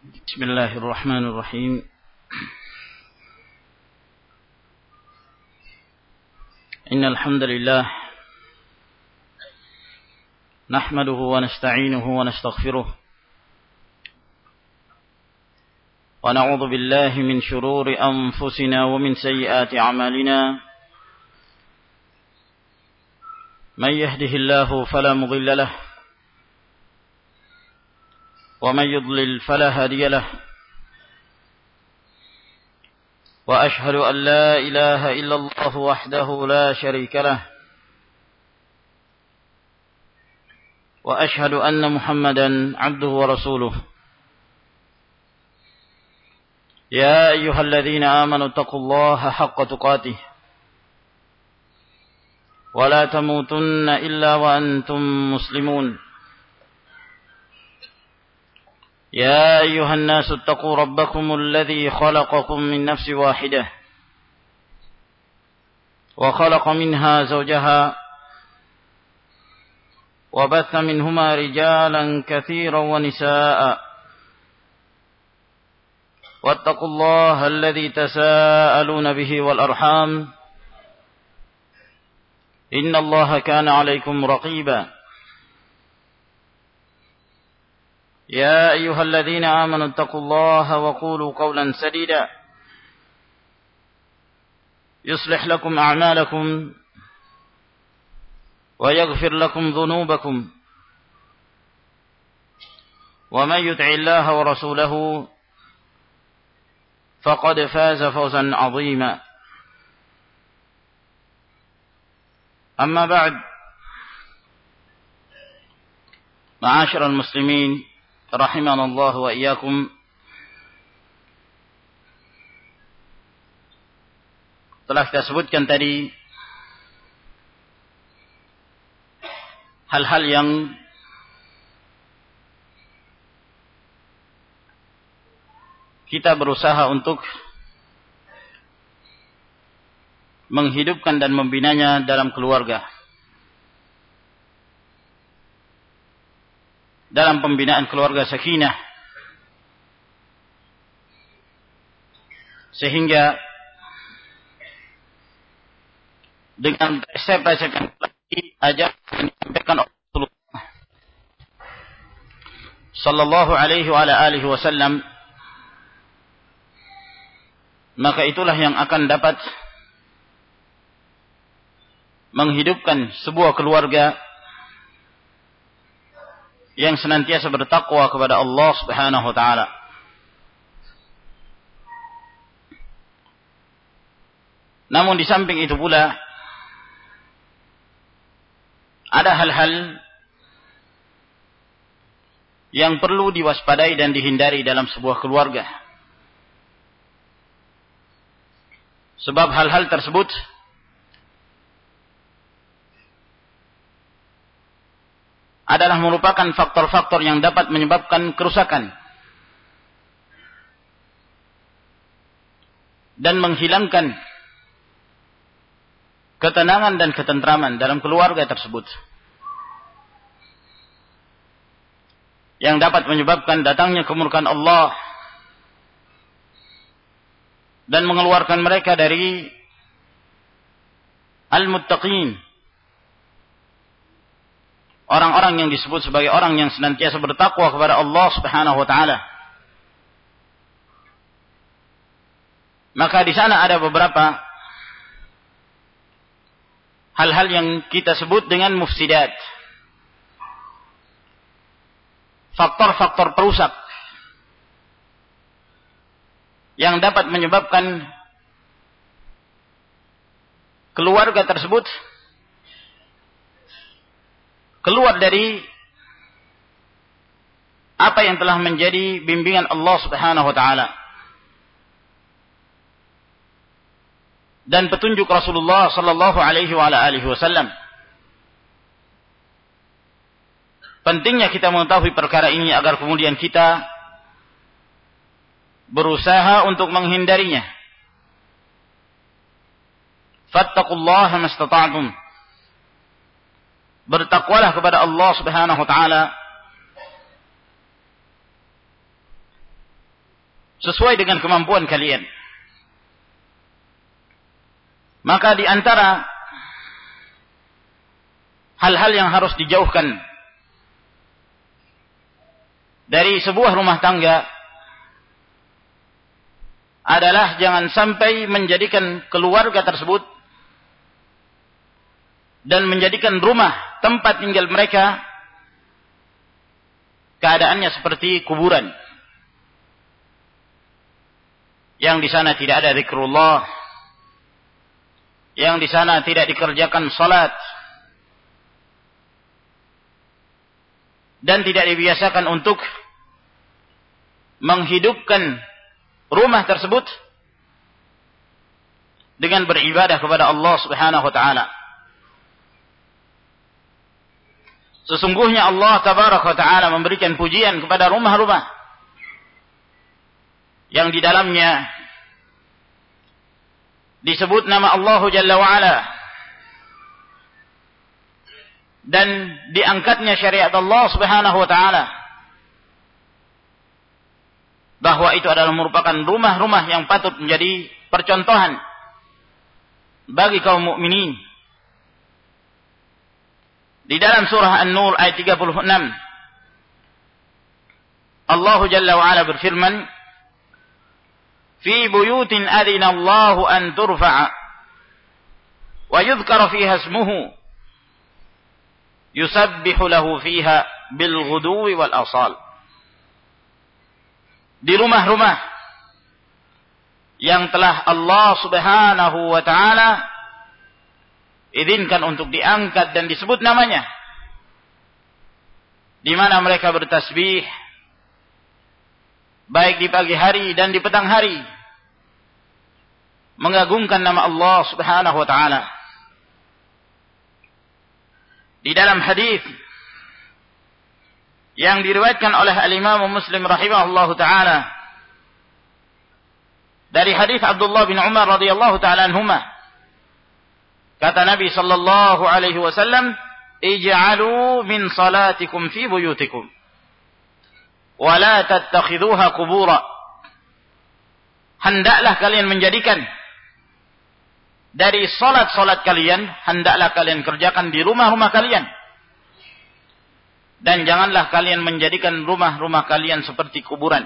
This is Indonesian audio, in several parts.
بسم الله الرحمن الرحيم. إن الحمد لله نحمده ونستعينه ونستغفره ونعوذ بالله من شرور أنفسنا ومن سيئات أعمالنا. من يهده الله فلا مضل له ومن يضلل فلا هادي له. وأشهد أن لا إله إلا الله وحده لا شريك له وأشهد أن محمدا عبده ورسوله. يا أيها الذين آمنوا اتقوا الله حق تقاته ولا تموتن إلا وأنتم مسلمون. يا أيها الناس اتقوا ربكم الذي خلقكم من نفس واحدة وخلق منها زوجها وبث منهما رجالا كثيرا ونساء. واتقوا الله الذي تساءلون به والأرحام إن الله كان عليكم رقيبا. يا أيها الذين آمنوا اتقوا الله وقولوا قولا سديدا يصلح لكم أعمالكم ويغفر لكم ذنوبكم ومن يطع الله ورسوله فقد فاز فوزا عظيما. أما بعد، معاشر المسلمين rahimanallah wa iyyakum. Telah kita sebutkan tadi hal-hal yang kita berusaha untuk menghidupkan dan membinanya dalam keluarga. Dalam pembinaan keluarga sakinah, sehingga dengan resep-resep yang diajar disampaikan oleh Rasulullah sallallahu alaihi wa alihi wasallam, maka itulah yang akan dapat menghidupkan sebuah keluarga yang senantiasa bertakwa kepada Allah Subhanahu wa taala. Namun di samping itu pula ada hal-hal yang perlu diwaspadai dan dihindari dalam sebuah keluarga. Sebab hal-hal tersebut adalah merupakan faktor-faktor yang dapat menyebabkan kerusakan dan menghilangkan ketenangan dan ketentraman dalam keluarga tersebut, yang dapat menyebabkan datangnya kemurkaan Allah dan mengeluarkan mereka dari al-muttaqin, orang-orang yang disebut sebagai orang yang senantiasa bertakwa kepada Allah Subhanahu wa taala. Maka di sana ada beberapa hal-hal yang kita sebut dengan mufsidat. Faktor-faktor perusak yang dapat menyebabkan keluarga tersebut keluar dari apa yang telah menjadi bimbingan Allah Subhanahu wa taala dan petunjuk Rasulullah sallallahu alaihi wa alihi wasallam. Pentingnya kita mengetahui perkara ini agar kemudian kita berusaha untuk menghindarinya. Fattaqullaha mastata'tum. Bertakwalah kepada Allah Subhanahu wa taala sesuai dengan kemampuan kalian. Maka di antara hal-hal yang harus dijauhkan dari sebuah rumah tangga adalah jangan sampai menjadikan keluarga tersebut dan menjadikan rumah tempat tinggal mereka keadaannya seperti kuburan, yang di sana tidak ada zikrullah, yang di sana tidak dikerjakan salat, dan tidak dibiasakan untuk menghidupkan rumah tersebut dengan beribadah kepada Allah Subhanahu wa taala. Sesungguhnya Allah Tabaraka wa taala memberikan pujian kepada rumah-rumah yang di dalamnya disebut nama Allah Jalla wa Ala dan diangkatnya syariat Allah Subhanahu wa taala, bahwa itu adalah merupakan rumah-rumah yang patut menjadi percontohan bagi kaum mukminin. Di dalam surah An-Nur ayat 36, Allah Jalla wa Ala berfirman, "Fi buyutin adzina Allahu an turfa'a wa yudhkara fiha ismuhu yusabbihu lahu fiha bil ghuduwi wal asal." Di rumah-rumah yang telah Allah Subhanahu wa taala izinkan untuk diangkat dan disebut namanya, di mana mereka bertasbih baik di pagi hari dan di petang hari, mengagungkan nama Allah Subhanahu wa taala. Di dalam hadis yang diriwayatkan oleh al-Imam Muslim rahimahullahu taala dari hadis Abdullah bin Umar radhiyallahu taala anhuma, kata Nabi sallallahu alaihi wasallam, "Ij'alu min salatikum fi buyutikum wa la tattakhidhuha qubura." Hendaklah kalian menjadikan dari salat-salat kalian, hendaklah kalian kerjakan di rumah-rumah kalian, dan janganlah kalian menjadikan rumah-rumah kalian seperti kuburan.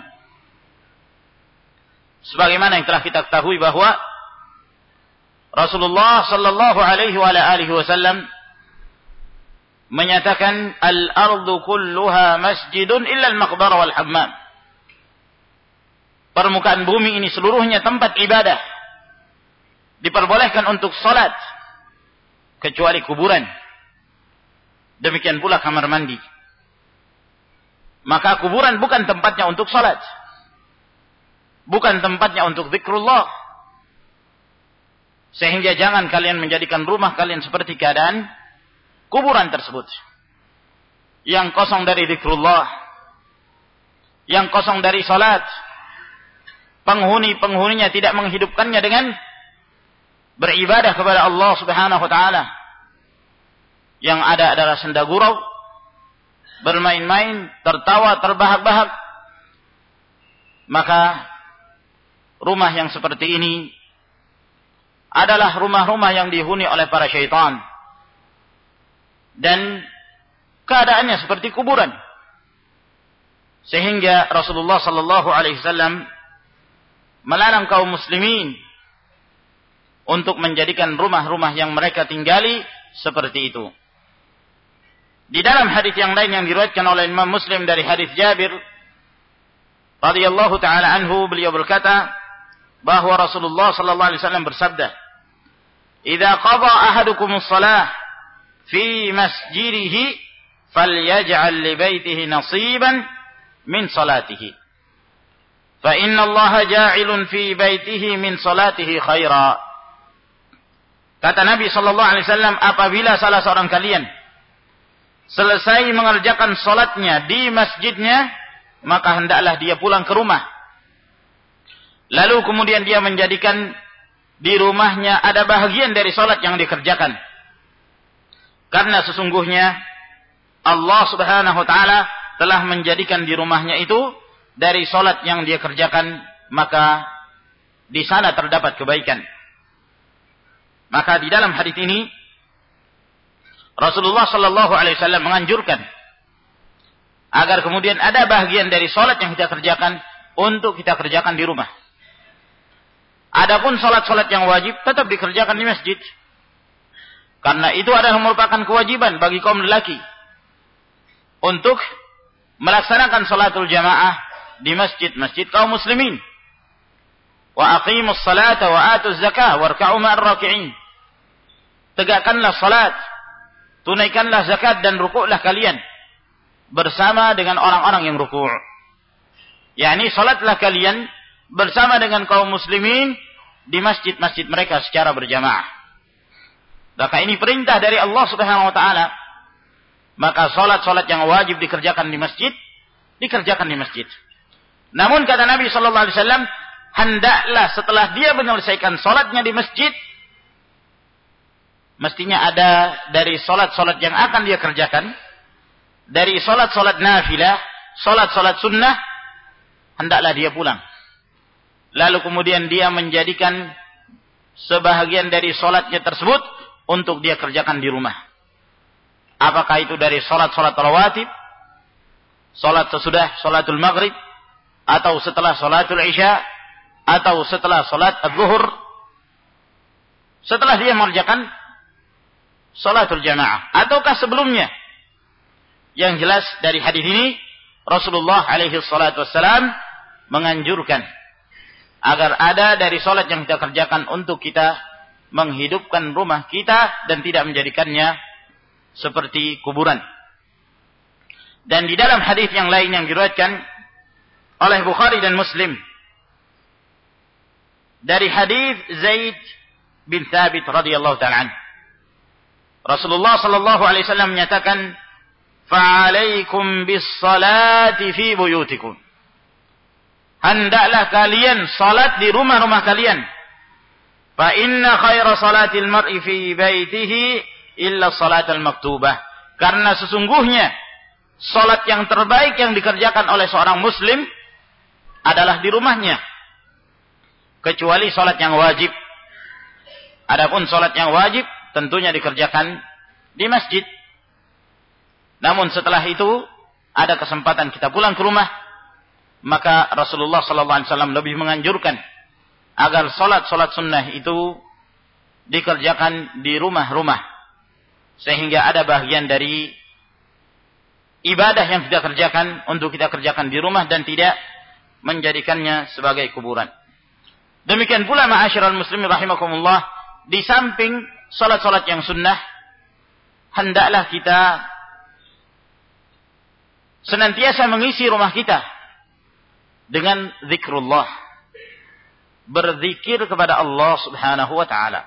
Sebagaimana yang telah kita ketahui bahwa Rasulullah sallallahu alaihi wa alihi wasallam menyatakan, "Al-ardu kulluha masjidun illa al-maqbarah wal hammam." Permukaan bumi ini seluruhnya tempat ibadah, diperbolehkan untuk salat kecuali kuburan. Demikian pula kamar mandi. Maka kuburan bukan tempatnya untuk salat, bukan tempatnya untuk zikrullah. Sehingga jangan kalian menjadikan rumah kalian seperti keadaan kuburan tersebut, yang kosong dari zikrullah, yang kosong dari salat. Penghuni-penghuninya tidak menghidupkannya dengan beribadah kepada Allah Subhanahu wa taala. Yang ada adalah senda gurau, bermain-main, tertawa, terbahak-bahak. Maka rumah yang seperti ini adalah rumah-rumah yang dihuni oleh para syaitan, dan keadaannya seperti kuburan. Sehingga Rasulullah sallallahu alaihi wasallam melarang kaum muslimin untuk menjadikan rumah-rumah yang mereka tinggali seperti itu. Di dalam hadis yang lain yang diriwayatkan oleh Imam Muslim dari hadis Jabir radhiyallahu taala anhu, beliau berkata bahwa Rasulullah sallallahu alaihi wasallam bersabda, "Idza qada ahadukumus shalah fi masjidihi falyaj'al li baitihi nasiban min salatihi. Fa inna Allaha ja'ilun fi baitihi min salatihi khaira." Kata Nabi sallallahu alaihi wasallam, apabila salah seorang kalian selesai mengerjakan salatnya di masjidnya, maka hendaklah dia pulang ke rumah. Lalu kemudian dia menjadikan di rumahnya ada bahagian dari salat yang dikerjakan. Karena sesungguhnya Allah Subhanahu wa taala telah menjadikan di rumahnya itu dari salat yang dia kerjakan maka di sana terdapat kebaikan. Maka di dalam hadis ini Rasulullah sallallahu alaihi wasallam menganjurkan agar kemudian ada bahagian dari salat yang kita kerjakan untuk kita kerjakan di rumah. Adapun salat-salat yang wajib tetap dikerjakan di masjid. Karena itu adalah merupakan kewajiban bagi kaum lelaki untuk melaksanakan salatul jamaah di masjid-masjid kaum muslimin. Wa aqimus salata wa atuz zakah warka'u ma'ar raki'in. Tegakkanlah salat, tunaikanlah zakat dan rukuklah kalian bersama dengan orang-orang yang rukuk. yakni salatlah kalian bersama dengan kaum muslimin di masjid-masjid mereka secara berjamaah. Maka ini perintah dari Allah Subhanahu wa taala. Maka salat-salat yang wajib dikerjakan di masjid, dikerjakan di masjid. Namun kata Nabi sallallahu alaihi wasallam, hendaklah setelah dia menyelesaikan salatnya di masjid, mestinya ada dari salat-salat yang akan dia kerjakan, dari salat-salat nafilah, salat-salat sunnah, hendaklah dia pulang. Lalu kemudian dia menjadikan sebahagian dari salatnya tersebut untuk dia kerjakan di rumah. Apakah itu dari salat-salat rawatib, salat sesudah salatul maghrib, atau setelah salatul isya, atau setelah salat az-zuhur, setelah dia mengerjakan salatul jamaah, ataukah sebelumnya. Yang jelas dari hadis ini Rasulullah alaihi salatu wassalam menganjurkan agar ada dari salat yang kita kerjakan untuk kita menghidupkan rumah kita dan tidak menjadikannya seperti kuburan. Dan di dalam hadis yang lain yang diriwayatkan oleh Bukhari dan Muslim dari hadis Zaid bin Thabit radhiyallahu ta'ala anhu, Rasulullah sallallahu alaihi wasallam menyatakan, "Fa'alaikum bis-salati fi buyutikum." Hendaklah kalian salat di rumah-rumah kalian. Fa inna khaira salatil mar'i fi baitihi illa salatul maktubah. Karena sesungguhnya salat yang terbaik yang dikerjakan oleh seorang muslim adalah di rumahnya, kecuali salat yang wajib. Adapun salat yang wajib tentunya dikerjakan di masjid. Namun setelah itu ada kesempatan kita pulang ke rumah, maka Rasulullah sallallahu alaihi wasallam lebih menganjurkan agar salat-salat sunnah itu dikerjakan di rumah-rumah, sehingga ada bagian dari ibadah yang kita kerjakan untuk kita kerjakan di rumah dan tidak menjadikannya sebagai kuburan. Demikian pula ma'asyiral muslimin rahimakumullah, di samping salat-salat yang sunnah, hendaklah kita senantiasa mengisi rumah kita dengan zikrullah, berzikir kepada Allah Subhanahu wa taala.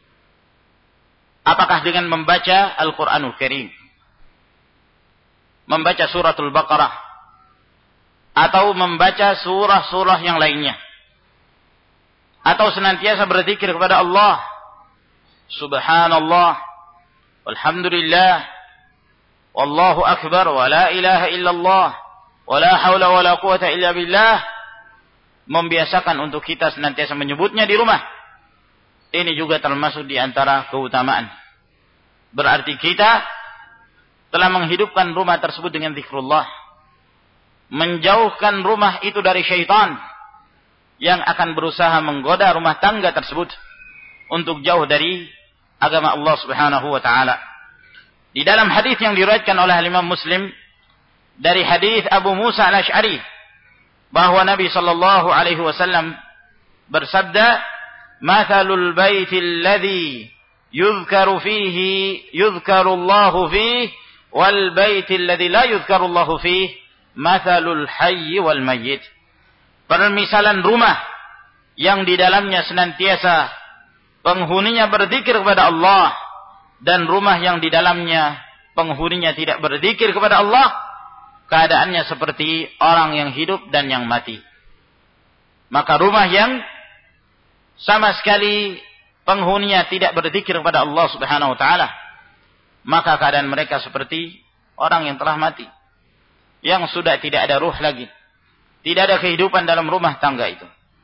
Apakah dengan membaca Al-Qur'anul Karim, membaca suratul Baqarah, atau membaca surah-surah yang lainnya, atau senantiasa berzikir kepada Allah, subhanallah, walhamdulillah, wallahu akbar, wa la ilaha illallah, wa la hawla wa la quwata illa billah, membiasakan untuk kita senantiasa menyebutnya di rumah. Ini juga termasuk di antara keutamaan. Berarti kita telah menghidupkan rumah tersebut dengan zikrullah, menjauhkan rumah itu dari syaitan yang akan berusaha menggoda rumah tangga tersebut untuk jauh dari agama Allah Subhanahu wa taala. Di dalam hadis yang diriwayatkan oleh Imam Muslim dari hadis Abu Musa Al-Asy'ari, bahwa Nabi sallallahu alaihi wasallam bersabda, "Mathalul baitil ladzi yuzkaru Allahu fihi wal baitil ladzi la yuzkaru Allahu fihi mathalul hayy wal mayyit." Permisalan rumah yang di dalamnya senantiasa penghuninya berzikir kepada Allah dan rumah yang di dalamnya penghuninya tidak berzikir kepada Allah, keadaannya seperti orang yang hidup dan yang mati. Maka rumah yang sama sekali penghuninya tidak berzikir kepada Allah Subhanahu wa taala, maka keadaan mereka seperti orang yang telah mati, yang sudah tidak ada ruh lagi, tidak ada kehidupan dalam rumah tangga itu.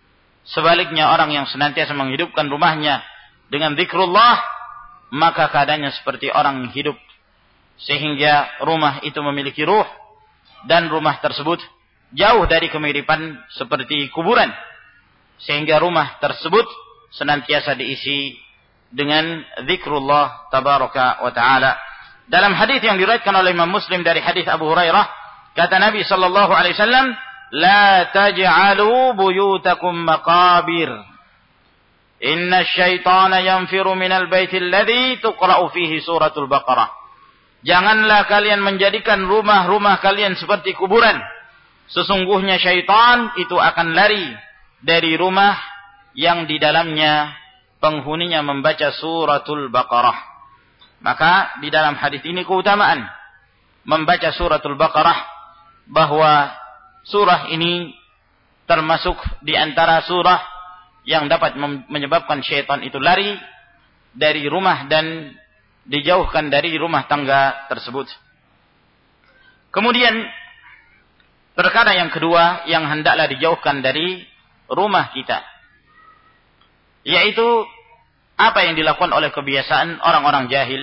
Sebaliknya orang yang senantiasa menghidupkan rumahnya dengan zikrullah, maka keadaannya seperti orang yang hidup. Sehingga rumah itu memiliki ruh, dan rumah tersebut jauh dari kemiripan seperti kuburan. Sehingga rumah tersebut senantiasa diisi dengan zikrullah tabaraka wa ta'ala. Dalam hadis yang diriwayatkan oleh Imam Muslim dari hadis Abu Hurairah, kata Nabi sallallahu alaihi wasallam, "La taj'alu buyutakum maqabir. Inna asyaitana yanfiru minal baiti alladhi tuqra'u fihi suratul Baqarah." Janganlah kalian menjadikan rumah-rumah kalian seperti kuburan. Sesungguhnya syaitan itu akan lari dari rumah yang di dalamnya penghuninya membaca suratul Baqarah. Maka di dalam hadis ini keutamaan membaca suratul Baqarah, bahwa surah ini termasuk di antara surah yang dapat menyebabkan syaitan itu lari dari rumah dan dijauhkan dari rumah tangga tersebut. Kemudian perkara yang kedua yang hendaklah dijauhkan dari rumah kita, yaitu apa yang dilakukan oleh kebiasaan orang-orang jahil,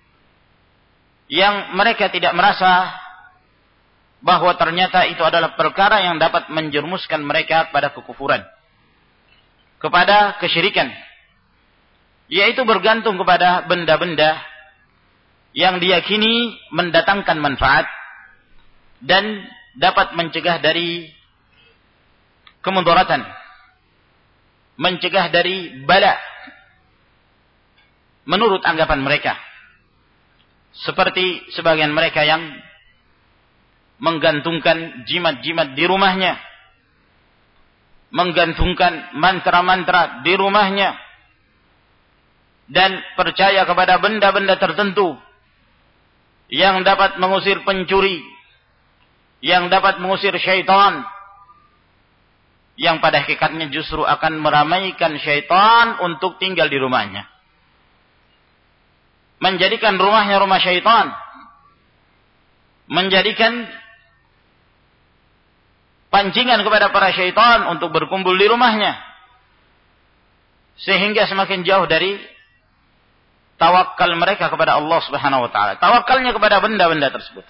yang mereka tidak merasa bahwa ternyata itu adalah perkara yang dapat menjerumuskan mereka pada kekufuran, kepada kesyirikan, yaitu bergantung kepada benda-benda yang diyakini mendatangkan manfaat dan dapat mencegah dari kemudaratan, mencegah dari bala, menurut anggapan mereka. Seperti sebagian mereka yang menggantungkan jimat-jimat di rumahnya, menggantungkan mantra-mantra di rumahnya, dan percaya kepada benda-benda tertentu yang dapat mengusir pencuri, yang dapat mengusir syaitan, yang pada hakikatnya justru akan meramaikan syaitan untuk tinggal di rumahnya, menjadikan rumahnya rumah syaitan, menjadikan pancingan kepada para syaitan untuk berkumpul di rumahnya, sehingga semakin jauh dari tawakal mereka kepada Allah Subhanahu wa taala, tawakalnya kepada benda-benda tersebut.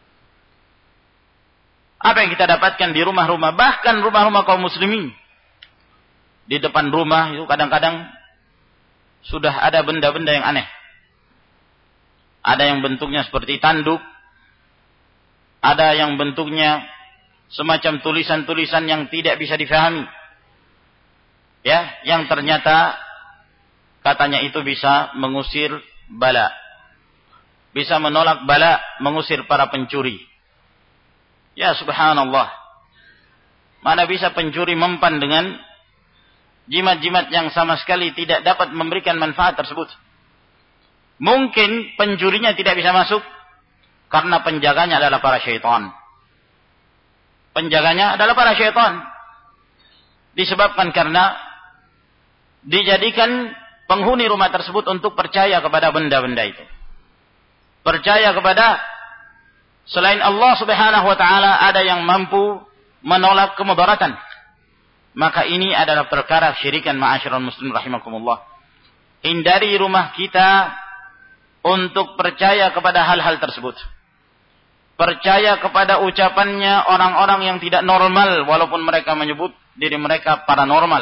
Apa yang kita dapatkan di rumah-rumah, bahkan rumah-rumah kaum muslimin, di depan rumah itu kadang-kadang sudah ada benda-benda yang aneh. Ada yang bentuknya seperti tanduk, ada yang bentuknya semacam tulisan-tulisan yang tidak bisa difahami, ya, yang ternyata katanya itu bisa mengusir bala, bisa menolak bala, mengusir para pencuri. Ya subhanallah, mana bisa pencuri mempan dengan jimat-jimat yang sama sekali tidak dapat memberikan manfaat tersebut. Mungkin pencurinya tidak bisa masuk karena penjaganya adalah para syaitan. Penjaganya adalah para syaitan. Disebabkan karena dijadikan penghuni rumah tersebut untuk percaya kepada benda-benda itu. Percaya kepada selain Allah Subhanahu wa taala ada yang mampu menolak kemudaratan. Maka ini adalah perkara syirikan, ma'asyiral muslimin rahimakumullah. Hindari rumah kita untuk percaya kepada hal-hal tersebut. Percaya kepada ucapannya orang-orang yang tidak normal, walaupun mereka menyebut diri mereka paranormal.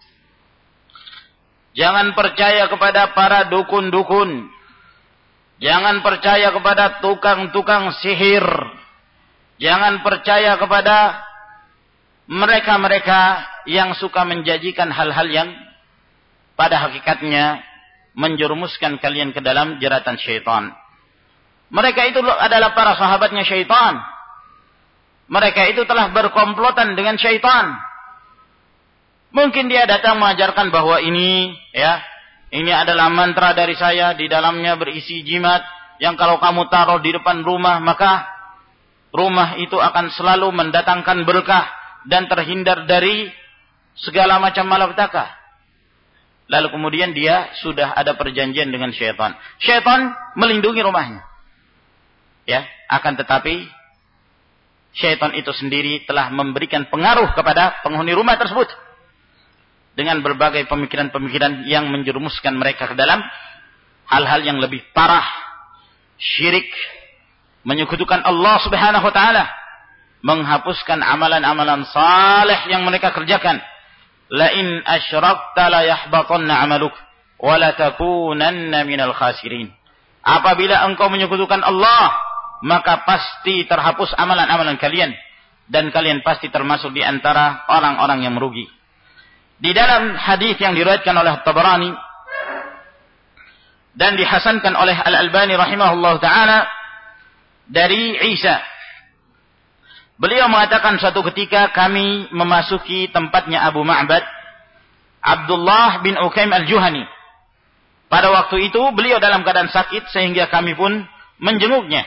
Jangan percaya kepada para dukun-dukun. Jangan percaya kepada tukang-tukang sihir. Jangan percaya kepada mereka-mereka yang suka menjanjikan hal-hal yang pada hakikatnya menjerumuskan kalian ke dalam jeratan syaitan. Mereka itu adalah para sahabatnya syaitan. Mereka itu telah berkomplotan dengan syaitan. Mungkin dia datang mengajarkan bahwa ini adalah mantra dari saya, di dalamnya berisi jimat yang kalau kamu taruh di depan rumah, maka rumah itu akan selalu mendatangkan berkah dan terhindar dari segala macam malapetaka. Lalu kemudian dia sudah ada perjanjian dengan syaitan. Syaitan melindungi rumahnya. Ya, akan tetapi syaitan itu sendiri telah memberikan pengaruh kepada penghuni rumah tersebut. dengan berbagai pemikiran-pemikiran yang menjerumuskan mereka ke dalam hal-hal yang lebih parah, syirik, menyekutukan Allah Subhanahu wa taala, menghapuskan amalan-amalan saleh yang mereka kerjakan. La in asyrakta la yahbatanna 'amaluk wa la takunanna minal khasirin. Apabila engkau menyekutukan Allah, maka pasti terhapus amalan-amalan kalian dan kalian pasti termasuk di antara orang-orang yang merugi. Di dalam hadis yang diriwayatkan oleh Tabarani dan dihasankan oleh Al-Albani rahimahullah taala dari Isa, beliau mengatakan suatu ketika kami memasuki tempatnya Abu Ma'bad Abdullah bin Ukaim al-Juhani. Pada waktu itu beliau dalam keadaan sakit sehingga kami pun menjenguknya.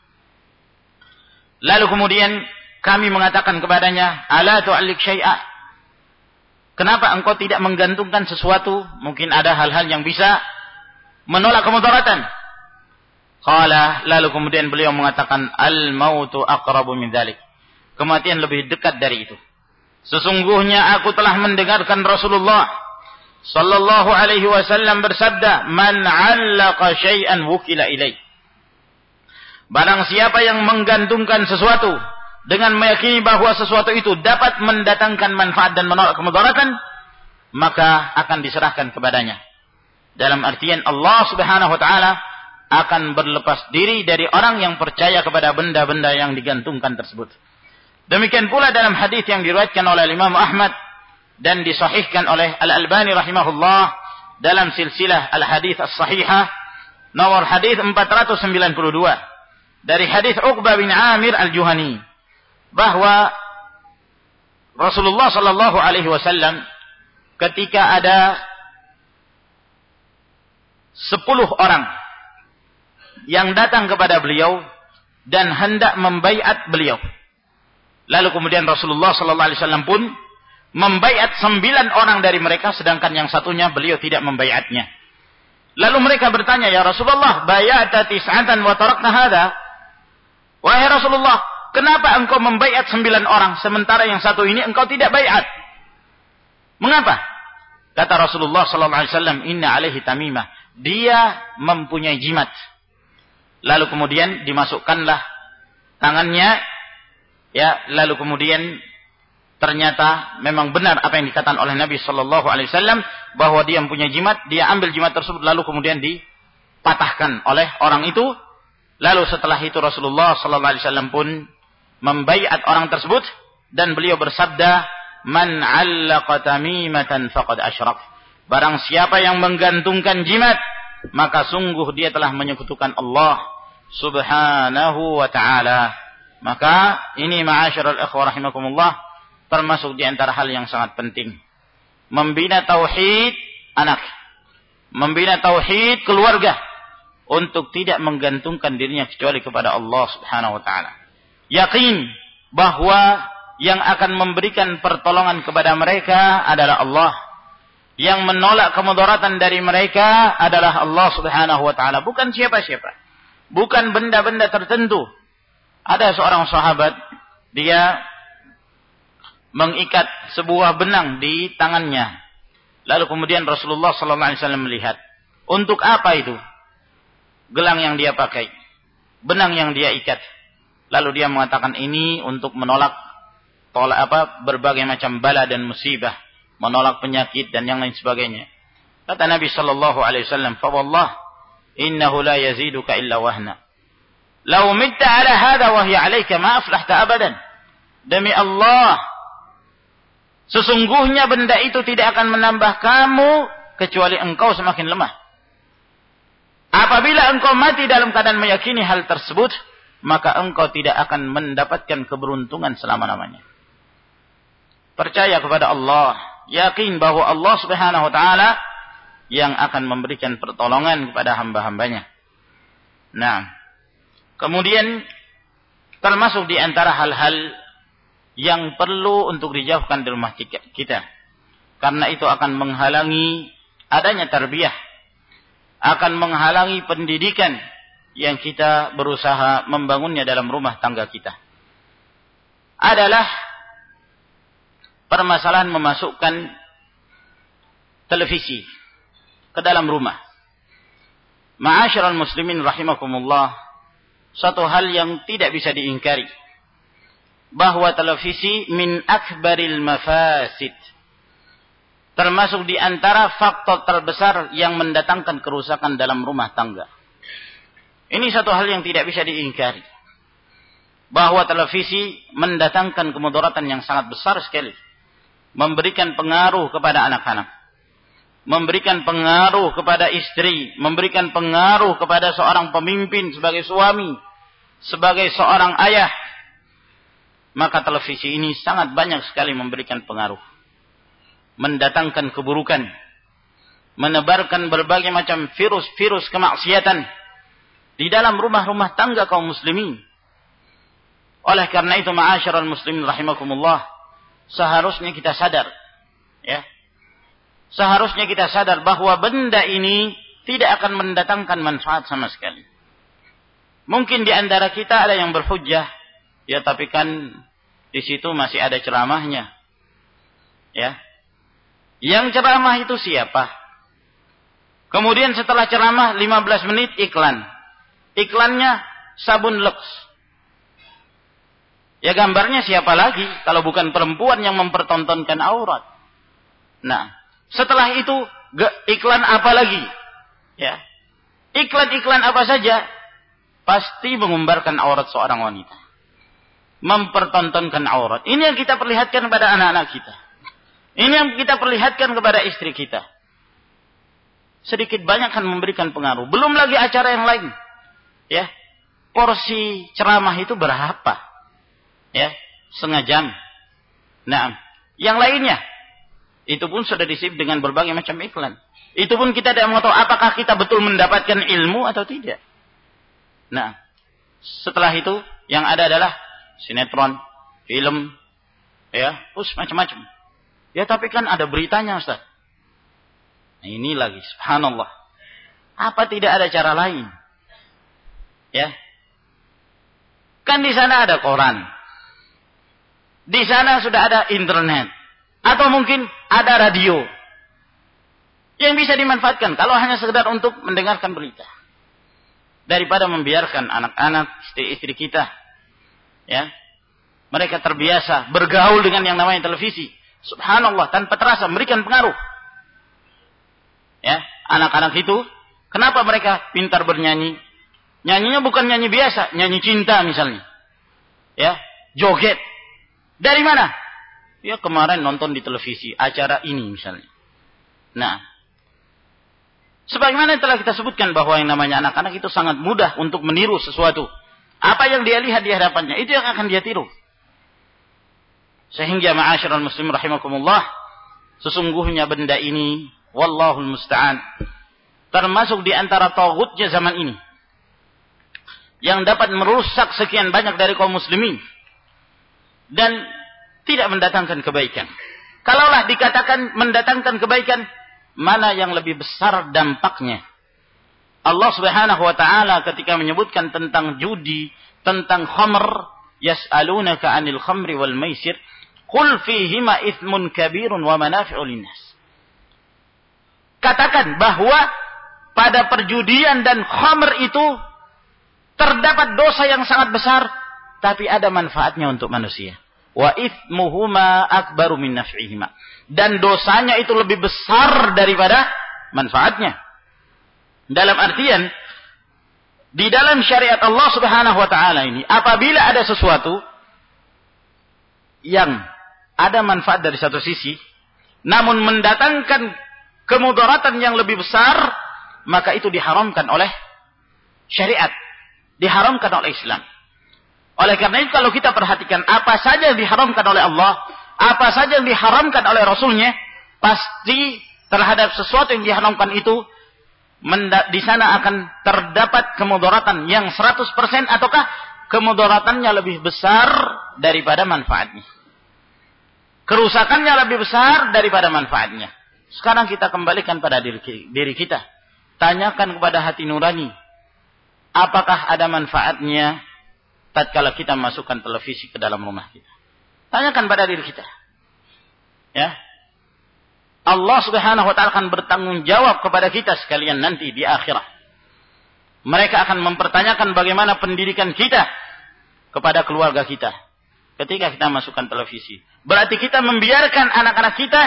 Lalu kemudian kami mengatakan kepadanya, ala tu'allik syai'a, kenapa engkau tidak menggantungkan sesuatu? Mungkin ada hal-hal yang bisa menolak kemudaratan. Qala, lalu kemudian beliau mengatakan, al-mautu aqrabu min dzalik. Kematian lebih dekat dari itu. Sesungguhnya aku telah mendengarkan Rasulullah sallallahu alaihi wasallam bersabda, man 'allaqa syai'an wukila ilaih. Barang siapa yang menggantungkan sesuatu dengan meyakini bahwa sesuatu itu dapat mendatangkan manfaat dan menolak kemudaratan, maka akan diserahkan kepadanya. Dalam artian Allah Subhanahu wa taala akan berlepas diri dari orang yang percaya kepada benda-benda yang digantungkan tersebut. Demikian pula dalam hadis yang diriwayatkan oleh Imam Ahmad dan disahihkan oleh Al-Albani rahimahullah dalam silsilah al-hadits as-sahihah nomor hadis 492 dari hadis Uqbah bin Amir al-Juhani, bahwa Rasulullah sallallahu alaihi wasallam ketika ada 10 orang yang datang kepada beliau dan hendak membaiat beliau. Lalu kemudian Rasulullah sallallahu alaihi wasallam pun membaiat 9 orang dari mereka, sedangkan yang satunya beliau tidak membaiatnya. Lalu mereka bertanya, ya Rasulullah, bayata tis'atan wa tarakna hadha? Wahai Rasulullah, kenapa engkau membaiat 9 orang sementara yang satu ini engkau tidak baiat? Mengapa? Kata Rasulullah sallallahu alaihi wasallam, inna alaihi tamimah. Dia mempunyai jimat. Lalu kemudian dimasukkanlah tangannya, ya, lalu kemudian ternyata memang benar apa yang dikatakan oleh Nabi sallallahu alaihi wasallam bahwa dia mempunyai jimat. Dia ambil jimat tersebut lalu kemudian dipatahkan oleh orang itu. Lalu setelah itu Rasulullah sallallahu alaihi wasallam pun membaiat orang tersebut dan beliau bersabda, man 'allaqa tamimatan faqad asyrak. Barang siapa yang menggantungkan jimat, maka sungguh dia telah menyekutukan Allah Subhanahu wa taala. Maka ini ma'asyiral ikhwah rahimakumullah termasuk di antara hal yang sangat penting. Membina tauhid anak, membina tauhid keluarga, untuk tidak menggantungkan dirinya kecuali kepada Allah Subhanahu wa taala. Yakin bahwa yang akan memberikan pertolongan kepada mereka adalah Allah. Yang menolak kemudaratan dari mereka adalah Allah Subhanahu wa taala, bukan siapa-siapa. Bukan benda-benda tertentu. Ada seorang sahabat, dia mengikat sebuah benang di tangannya. Lalu kemudian Rasulullah sallallahu alaihi wasallam melihat, untuk apa itu? Gelang yang dia pakai, benang yang dia ikat. Lalu dia mengatakan ini untuk menolak berbagai macam bala dan musibah, menolak penyakit dan yang lain sebagainya. Kata Nabi sallallahu alaihi wasallam, "Fa wallah innahu la yaziduka illa wahna. Law mitta ala hadha wa hiya alayka ma aflahta abadan." Demi Allah, sesungguhnya benda itu tidak akan menambah kamu kecuali engkau semakin lemah. Apabila engkau mati dalam keadaan meyakini hal tersebut, maka engkau tidak akan mendapatkan keberuntungan selama-lamanya. Percaya kepada Allah, yakin bahwa Allah Subhanahu wa taala yang akan memberikan pertolongan kepada hamba-hambanya. Nah, kemudian termasuk di antara hal-hal yang perlu untuk dijauhkan di rumah kita, karena itu akan menghalangi adanya tarbiyah, akan menghalangi pendidikan yang kita berusaha membangunnya dalam rumah tangga kita, adalah permasalahan memasukkan televisi ke dalam rumah. Ma'asyiral muslimin rahimakumullah, satu hal yang tidak bisa diingkari, bahwa televisi min akbaril mafasid, termasuk di antara faktor terbesar yang mendatangkan kerusakan dalam rumah tangga. Ini satu hal yang tidak bisa diingkari, bahwa televisi mendatangkan kemudaratan yang sangat besar sekali, memberikan pengaruh kepada anak-anak, memberikan pengaruh kepada istri, memberikan pengaruh kepada seorang pemimpin sebagai suami, sebagai seorang ayah. Maka televisi ini sangat banyak sekali memberikan pengaruh, mendatangkan keburukan, menebarkan berbagai macam virus-virus kemaksiatan di dalam rumah-rumah tangga kaum muslimin. Oleh karena itu, ma'asyiral muslimin rahimakumullah, seharusnya kita sadar, ya. Seharusnya kita sadar bahwa benda ini tidak akan mendatangkan manfaat sama sekali. Mungkin di antara kita ada yang berhujjah, ya, tapi kan di situ masih ada ceramahnya. Ya. Yang ceramah itu siapa? Kemudian setelah ceramah 15 menit iklan. Iklannya sabun Lux. Ya, gambarnya siapa lagi kalau bukan perempuan yang mempertontonkan aurat. Nah, setelah itu iklan apa lagi? Ya. Iklan-iklan apa saja pasti mengumbarkan aurat seorang wanita, mempertontonkan aurat. Ini yang kita perlihatkan kepada anak-anak kita. Ini yang kita perlihatkan kepada istri kita. Sedikit banyak kan memberikan pengaruh. Belum lagi acara yang lain. Ya. Porsi ceramah itu berapa? Ya, setengah jam. Nah, yang lainnya itu pun sudah disip dengan berbagai macam iklan. Itu pun kita tidak mengetahui apakah kita betul mendapatkan ilmu atau tidak. Nah, setelah itu yang ada adalah sinetron, film, ya, terus macam-macam. Ya, tapi kan ada beritanya, Ustaz. Nah, ini lagi, subhanallah. Apa tidak ada cara lain? Ya. Kan di sana ada koran. Di sana sudah ada internet. Atau mungkin ada radio yang bisa dimanfaatkan kalau hanya sekedar untuk mendengarkan berita, daripada membiarkan anak-anak, istri-istri kita, ya, mereka terbiasa bergaul dengan yang namanya televisi. Subhanallah, tanpa terasa memberikan pengaruh. Ya, anak-anak itu kenapa mereka pintar bernyanyi? Nyanyinya bukan nyanyi biasa, nyanyi cinta misalnya. Ya, joget. Dari mana? Ya, kemarin nonton di televisi acara ini misalnya. Nah, sebagaimana telah kita sebutkan bahwa yang namanya anak-anak itu sangat mudah untuk meniru sesuatu. Apa yang dia lihat di hadapannya, itu yang akan dia tiru. Sehingga ma'asyiral muslimin rahimakumullah, sesungguhnya benda ini, wallahul musta'an, termasuk di antara taghutnya zaman ini, yang dapat merusak sekian banyak dari kaum muslimin dan tidak mendatangkan kebaikan. Kalaulah dikatakan mendatangkan kebaikan, mana yang lebih besar dampaknya? Allah Subhanahu wa taala ketika menyebutkan tentang judi, tentang khamr, yas'alunaka 'anil khamri wal maisir, qul fihima itsmun kabirun wa manafi'u linnas. Katakan bahwa pada perjudian dan khamr itu terdapat dosa yang sangat besar, tapi ada manfaatnya untuk manusia. Wa itsmuhuma akbaru min naf'ihima. Dan dosanya itu lebih besar daripada manfaatnya. Dalam artian, di dalam syariat Allah Subhanahu wa taala ini, apabila ada sesuatu yang ada manfaat dari satu sisi, namun mendatangkan kemudaratan yang lebih besar, maka itu diharamkan oleh syariat, diharamkan oleh Islam. Oleh karena itu kalau kita perhatikan apa saja yang diharamkan oleh Allah, apa saja yang diharamkan oleh Rasulnya, pasti terhadap sesuatu yang diharamkan itu di sana akan terdapat kemudaratan yang 100% ataukah kemudaratannya lebih besar daripada manfaatnya. Kerusakannya lebih besar daripada manfaatnya. Sekarang kita kembalikan pada diri kita. Tanyakan kepada hati nurani, apakah ada manfaatnya tatkala kita masukkan televisi ke dalam rumah kita? Tanyakan pada diri kita. Ya. Allah Subhanahu wa taala akan bertanggung jawab kepada kita sekalian nanti di akhirat. Mereka akan mempertanyakan bagaimana pendidikan kita kepada keluarga kita ketika kita masukkan televisi. Berarti kita membiarkan anak-anak kita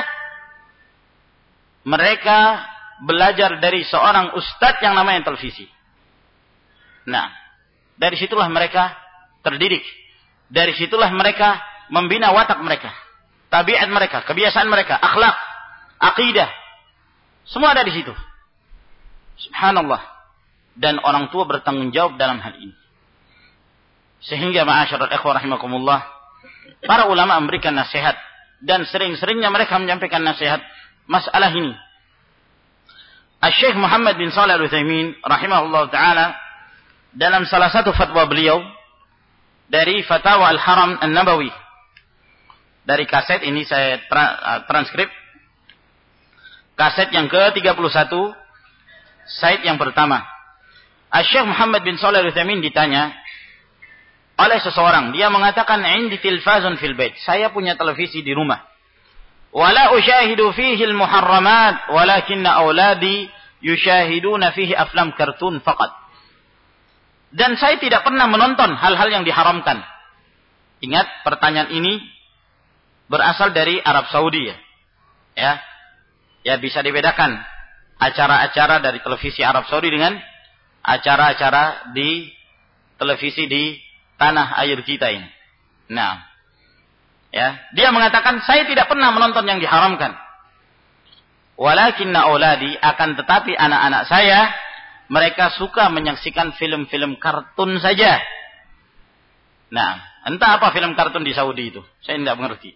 mereka belajar dari seorang ustadz yang namanya televisi. Nah, dari situlah mereka terdidik. Dari situlah mereka membina watak mereka, tabiat mereka, kebiasaan mereka, akhlak, akidah. Semua ada di situ. Subhanallah. Dan orang tua bertanggung jawab dalam hal ini. Sehingga ma'asyiral ikhwah rahimakumullah, para ulama memberikan nasihat dan sering-seringnya mereka menyampaikan nasihat masalah ini. Asy-Syaikh Muhammad bin Shalih Al-Utsaimin rahimahullah taala dalam salah satu fatwa beliau dari Fatawa Al-Haram An-Nabawi, dari kaset ini saya transkrip kaset yang ke-31, sait yang pertama. Asy-Syaikh Muhammad bin Shalih Al-Utsaimin ditanya oleh seseorang, dia mengatakan, "Indi tilfazun fil bait." Saya punya televisi di rumah. "Wala usyahidu fihi al-muharramat, walakinna auladi yushahiduna fihi aflam kartun faqat." Dan saya tidak pernah menonton hal-hal yang diharamkan. Ingat, pertanyaan ini berasal dari Arab Saudi ya. Ya bisa dibedakan acara-acara dari televisi Arab Saudi dengan acara-acara di televisi di tanah air kita ini. Nah, ya, dia mengatakan saya tidak pernah menonton yang diharamkan. Walakinna auladi, akan tetapi anak-anak saya mereka suka menyaksikan film-film kartun saja. Nah, entah apa film kartun di Saudi itu, saya tidak mengerti.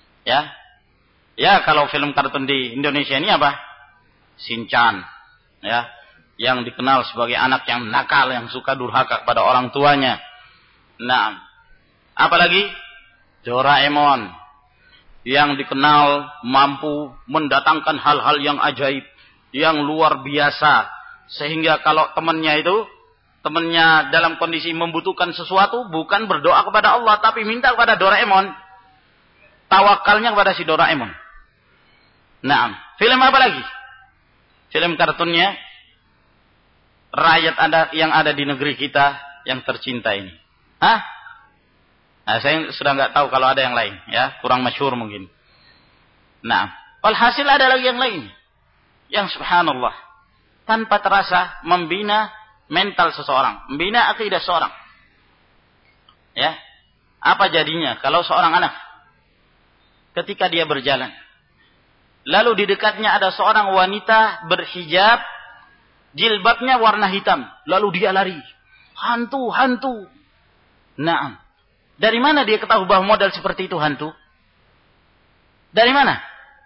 Ya kalau film kartun di Indonesia ini apa? Shinchan, ya, yang dikenal sebagai anak yang nakal, yang suka durhaka kepada orang tuanya. Nah, apalagi Doraemon, yang dikenal mampu mendatangkan hal-hal yang ajaib, yang luar biasa, sehingga kalau temannya dalam kondisi membutuhkan sesuatu, bukan berdoa kepada Allah, tapi minta kepada Doraemon, tawakalnya kepada si Doraemon. Nah, film apa lagi? Film kartunnya rakyat yang ada di negeri kita yang tercinta ini. Nah, saya sudah nggak tahu kalau ada yang lain, ya, kurang masyhur mungkin. Nah, walhasil ada lagi yang lain, yang subhanallah tanpa terasa membina mental seseorang, membina akidah seseorang. Ya, apa jadinya kalau seorang anak ketika dia berjalan, lalu di dekatnya ada seorang wanita berhijab, jilbabnya warna hitam, lalu dia lari, hantu. Nah, dari mana dia ketahui bahwa model seperti itu hantu? Dari mana?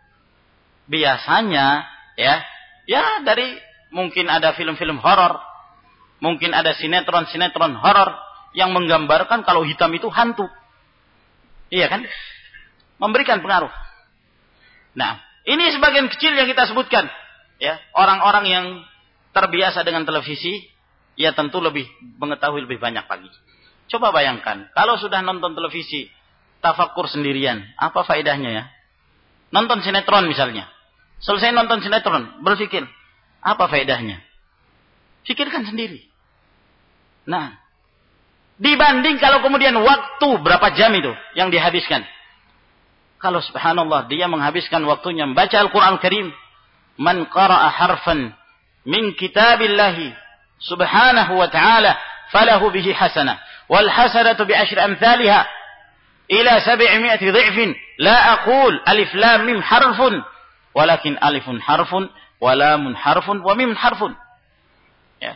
Biasanya, ya dari mungkin ada film-film horor, mungkin ada sinetron horor yang menggambarkan kalau hitam itu hantu. Iya kan? Memberikan pengaruh. Nah, ini sebagian kecil yang kita sebutkan, ya, orang-orang yang terbiasa dengan televisi, ya tentu lebih mengetahui lebih banyak lagi. Coba bayangkan, kalau sudah nonton televisi, tafakur sendirian, apa faedahnya ya? Nonton sinetron misalnya. Selesai nonton sinetron, berpikir, apa faedahnya? Pikirkan sendiri. Nah, dibanding kalau kemudian waktu berapa jam itu yang dihabiskan. Kalau subhanallah dia menghabiskan waktunya membaca Al-Quran Al-Karim. Man qara'a harfan min kitabillahi subhanahu wa ta'ala falahu bihi hasanah. Wal hasanatu bi asyri amthaliha ila 700 dhifin. La aqul alif lam mim harfun, walakin alifun harfun, wa lamun harfun, wa mim harfun. Ya.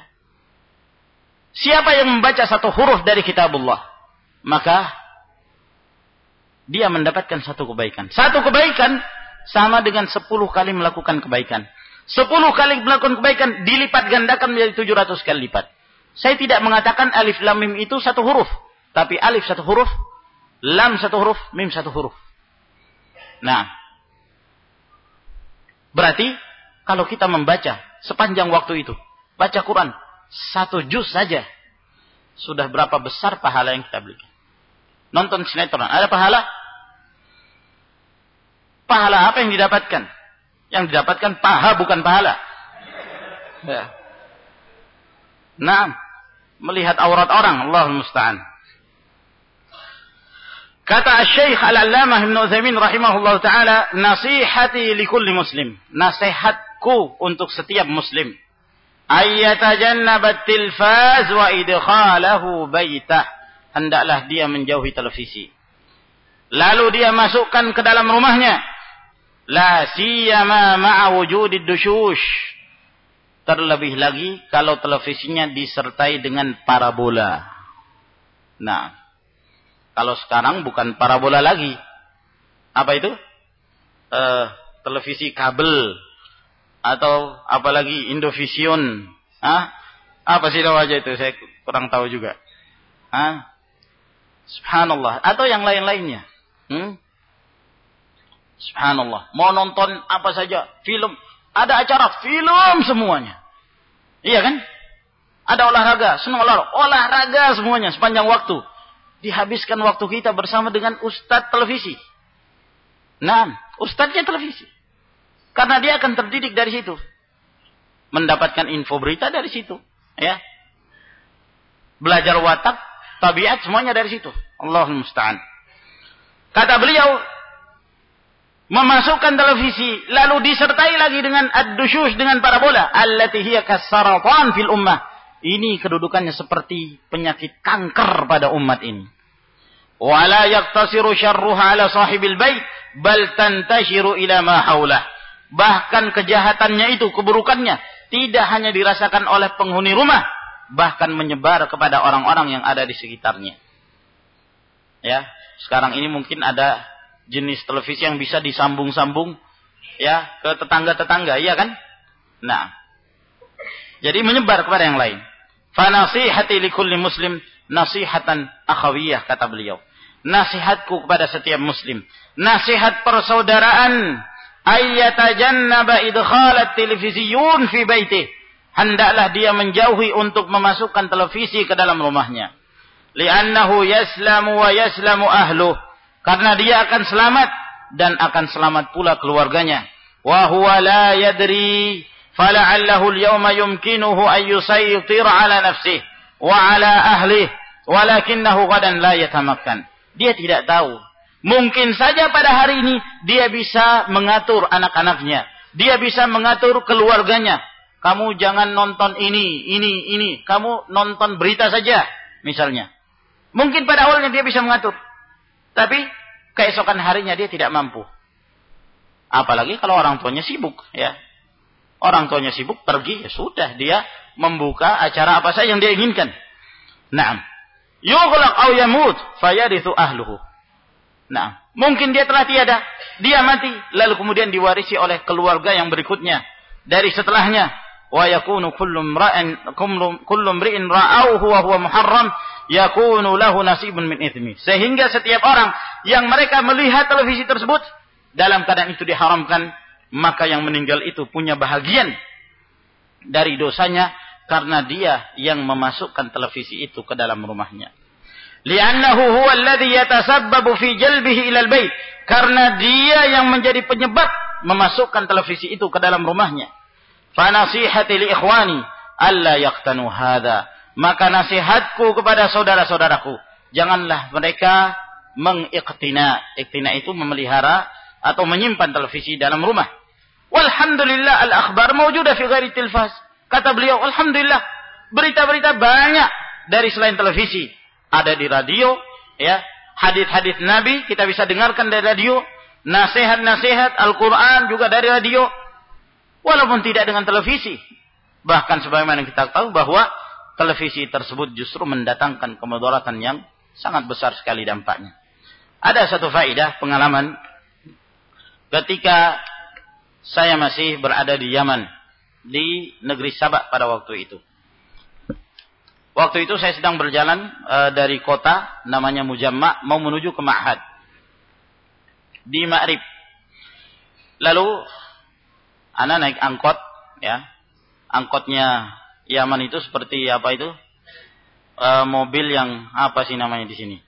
Siapa yang membaca satu huruf dari kitabullah, maka dia mendapatkan satu kebaikan. Satu kebaikan sama dengan 10 kali melakukan kebaikan. 10 kali melakukan kebaikan dilipat gandakan menjadi 700 kali lipat. Saya tidak mengatakan alif lam mim itu satu huruf, tapi alif satu huruf, lam satu huruf, mim satu huruf. Nah, berarti kalau kita membaca sepanjang waktu itu, baca Quran 1 juz saja, sudah berapa besar pahala yang kita berikan. Nonton sinetron, ada pahala? Pahala apa yang didapatkan? Yang didapatkan paha bukan pahala. Ya. Nah, melihat aurat orang, Allahul musta'an. Kata Syekh Al-Allamah Ibnu Utsaimin rahimahullah taala, nasihati likulli muslim. Nasihatku untuk setiap muslim. Ayyatajannabat tilfaz wa idkhalahu baitah. Hendaklah dia menjauhi televisi. Lalu dia masukkan ke dalam rumahnya. La siyama ma'a wujudid dushush. Terlebih lagi kalau televisinya disertai dengan parabola. Nah, kalau sekarang bukan parabola lagi. Apa itu? Televisi kabel. Atau apalagi Indovision. Apa sih namanya itu? Saya kurang tahu juga. Subhanallah. Atau yang lain-lainnya. Subhanallah. Mau nonton apa saja. Film. Ada acara film semuanya. Iya kan? Ada olahraga. Senang olahraga semuanya sepanjang waktu. Dihabiskan waktu kita bersama dengan ustadz televisi. Nah, ustadznya televisi. Karena dia akan terdidik dari situ. Mendapatkan info berita dari situ. Ya. Belajar watak, tabiat, semuanya dari situ. Allahul musta'an. Kata beliau, memasukkan televisi, lalu disertai lagi dengan ad-dushush, dengan parabola. Allati hiya kas-saratan fil ummah. Ini kedudukannya seperti penyakit kanker pada umat ini. Wala yaktasiru syarruha ala sahibil bait, bal tantashiru ila ma haulah. Bahkan kejahatannya itu, keburukannya, tidak hanya dirasakan oleh penghuni rumah, bahkan menyebar kepada orang-orang yang ada di sekitarnya. Ya, sekarang ini mungkin ada jenis televisi yang bisa disambung-sambung ya ke tetangga-tetangga, iya kan? Nah, jadi menyebar kepada yang lain. Fa nasihati likulli muslim nasihatan akhawiyah, kata beliau. Nasihatku kepada setiap muslim, nasihat persaudaraan, ayyatajannaba idkhalat televisiun fi baitih. Hendaklah dia menjauhi untuk memasukkan televisi ke dalam rumahnya. Li'annahu yaslamu wa yaslamu ahluh. Karena dia akan selamat dan akan selamat pula keluarganya. Wa huwa la yadri fala'allahu al-yawma yumkinuhu an yusaytir ala nafsihi wa ala ahlihi walakinnahu ghadan la yatamakkan. Dia tidak tahu. Mungkin saja pada hari ini dia bisa mengatur anak-anaknya. Dia bisa mengatur keluarganya. Kamu jangan nonton ini. Kamu nonton berita saja, misalnya. Mungkin pada awalnya dia bisa mengatur. Tapi keesokan harinya dia tidak mampu. Apalagi kalau orang tuanya sibuk, ya. Orang tuanya sibuk pergi, ya sudah, dia membuka acara apa saja yang dia inginkan. Naam. Yughlaq aw yamut fayarithu ahluhu. Nah, mungkin dia telah tiada, dia mati, lalu kemudian diwarisi oleh keluarga yang berikutnya dari setelahnya. Wa yakunu kullu imri'in ra'awhu wa huwa muharram yakunu lahu nasibun min ithmi. Sehingga setiap orang yang mereka melihat televisi tersebut dalam keadaan itu diharamkan, maka yang meninggal itu punya bahagian dari dosanya karena dia yang memasukkan televisi itu ke dalam rumahnya. Li'annahu huwa alladhi yatasabbabu fi jalbihi ila al-bait. Karena dia yang menjadi penyebab memasukkan televisi itu ke dalam rumahnya. Fa nasihati li ikhwani alla yaqtanu hadha. Maka nasihatku kepada saudara-saudaraku, janganlah mereka mengiqtina. Iqtina itu memelihara atau menyimpan televisi dalam rumah. Walhamdulillah al-akhbar mawjuda fi ghairi tilfaz. Kata beliau, alhamdulillah, berita-berita banyak dari selain televisi. Ada di radio, ya. Hadis-hadis Nabi kita bisa dengarkan dari radio. Nasihat-nasihat Al-Quran juga dari radio. Walaupun tidak dengan televisi. Bahkan sebagaimana kita tahu bahwa televisi tersebut justru mendatangkan kemudaratan yang sangat besar sekali dampaknya. Ada satu faedah pengalaman ketika saya masih berada di Yaman, di negeri Sabah pada waktu itu. Waktu itu saya sedang berjalan dari kota namanya Mujamma mau menuju ke Ma'had di Ma'rib. Lalu ana naik angkot, ya. Angkotnya Yaman itu seperti apa itu? Mobil yang apa sih namanya di sini?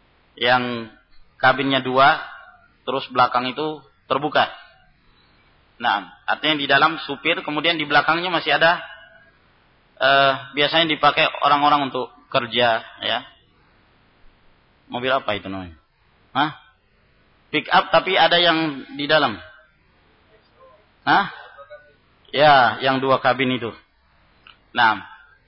Yang kabinnya 2, terus belakang itu terbuka. Nah, artinya di dalam supir, kemudian di belakangnya masih ada biasanya dipakai orang-orang untuk kerja, ya. Mobil apa itu namanya? Hah? Pick up tapi ada yang di dalam. Hah? Ya, yang 2 kabin itu. Nah,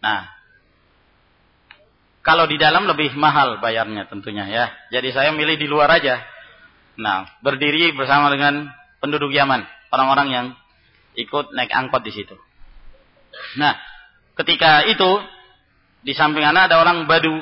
kalau di dalam lebih mahal bayarnya tentunya ya. Jadi saya milih di luar aja. Nah, berdiri bersama dengan penduduk Yaman, orang-orang yang ikut naik angkot di situ. Nah, ketika itu di samping ana ada orang Badu,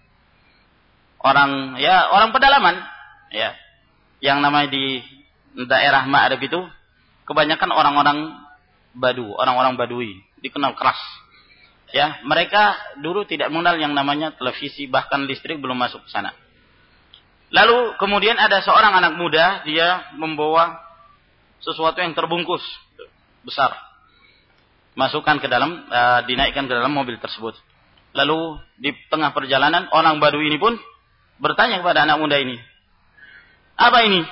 orang pedalaman, ya, yang namanya di daerah Ma'rib itu kebanyakan orang-orang Badu, orang-orang Badui, dikenal keras. Ya, mereka dulu tidak mengenal yang namanya televisi, bahkan listrik belum masuk ke sana. Lalu kemudian ada seorang anak muda, dia membawa sesuatu yang terbungkus besar, masukkan ke dalam, dinaikkan ke dalam mobil tersebut. Lalu di tengah perjalanan orang Badui ini pun bertanya kepada anak muda ini, apa ini?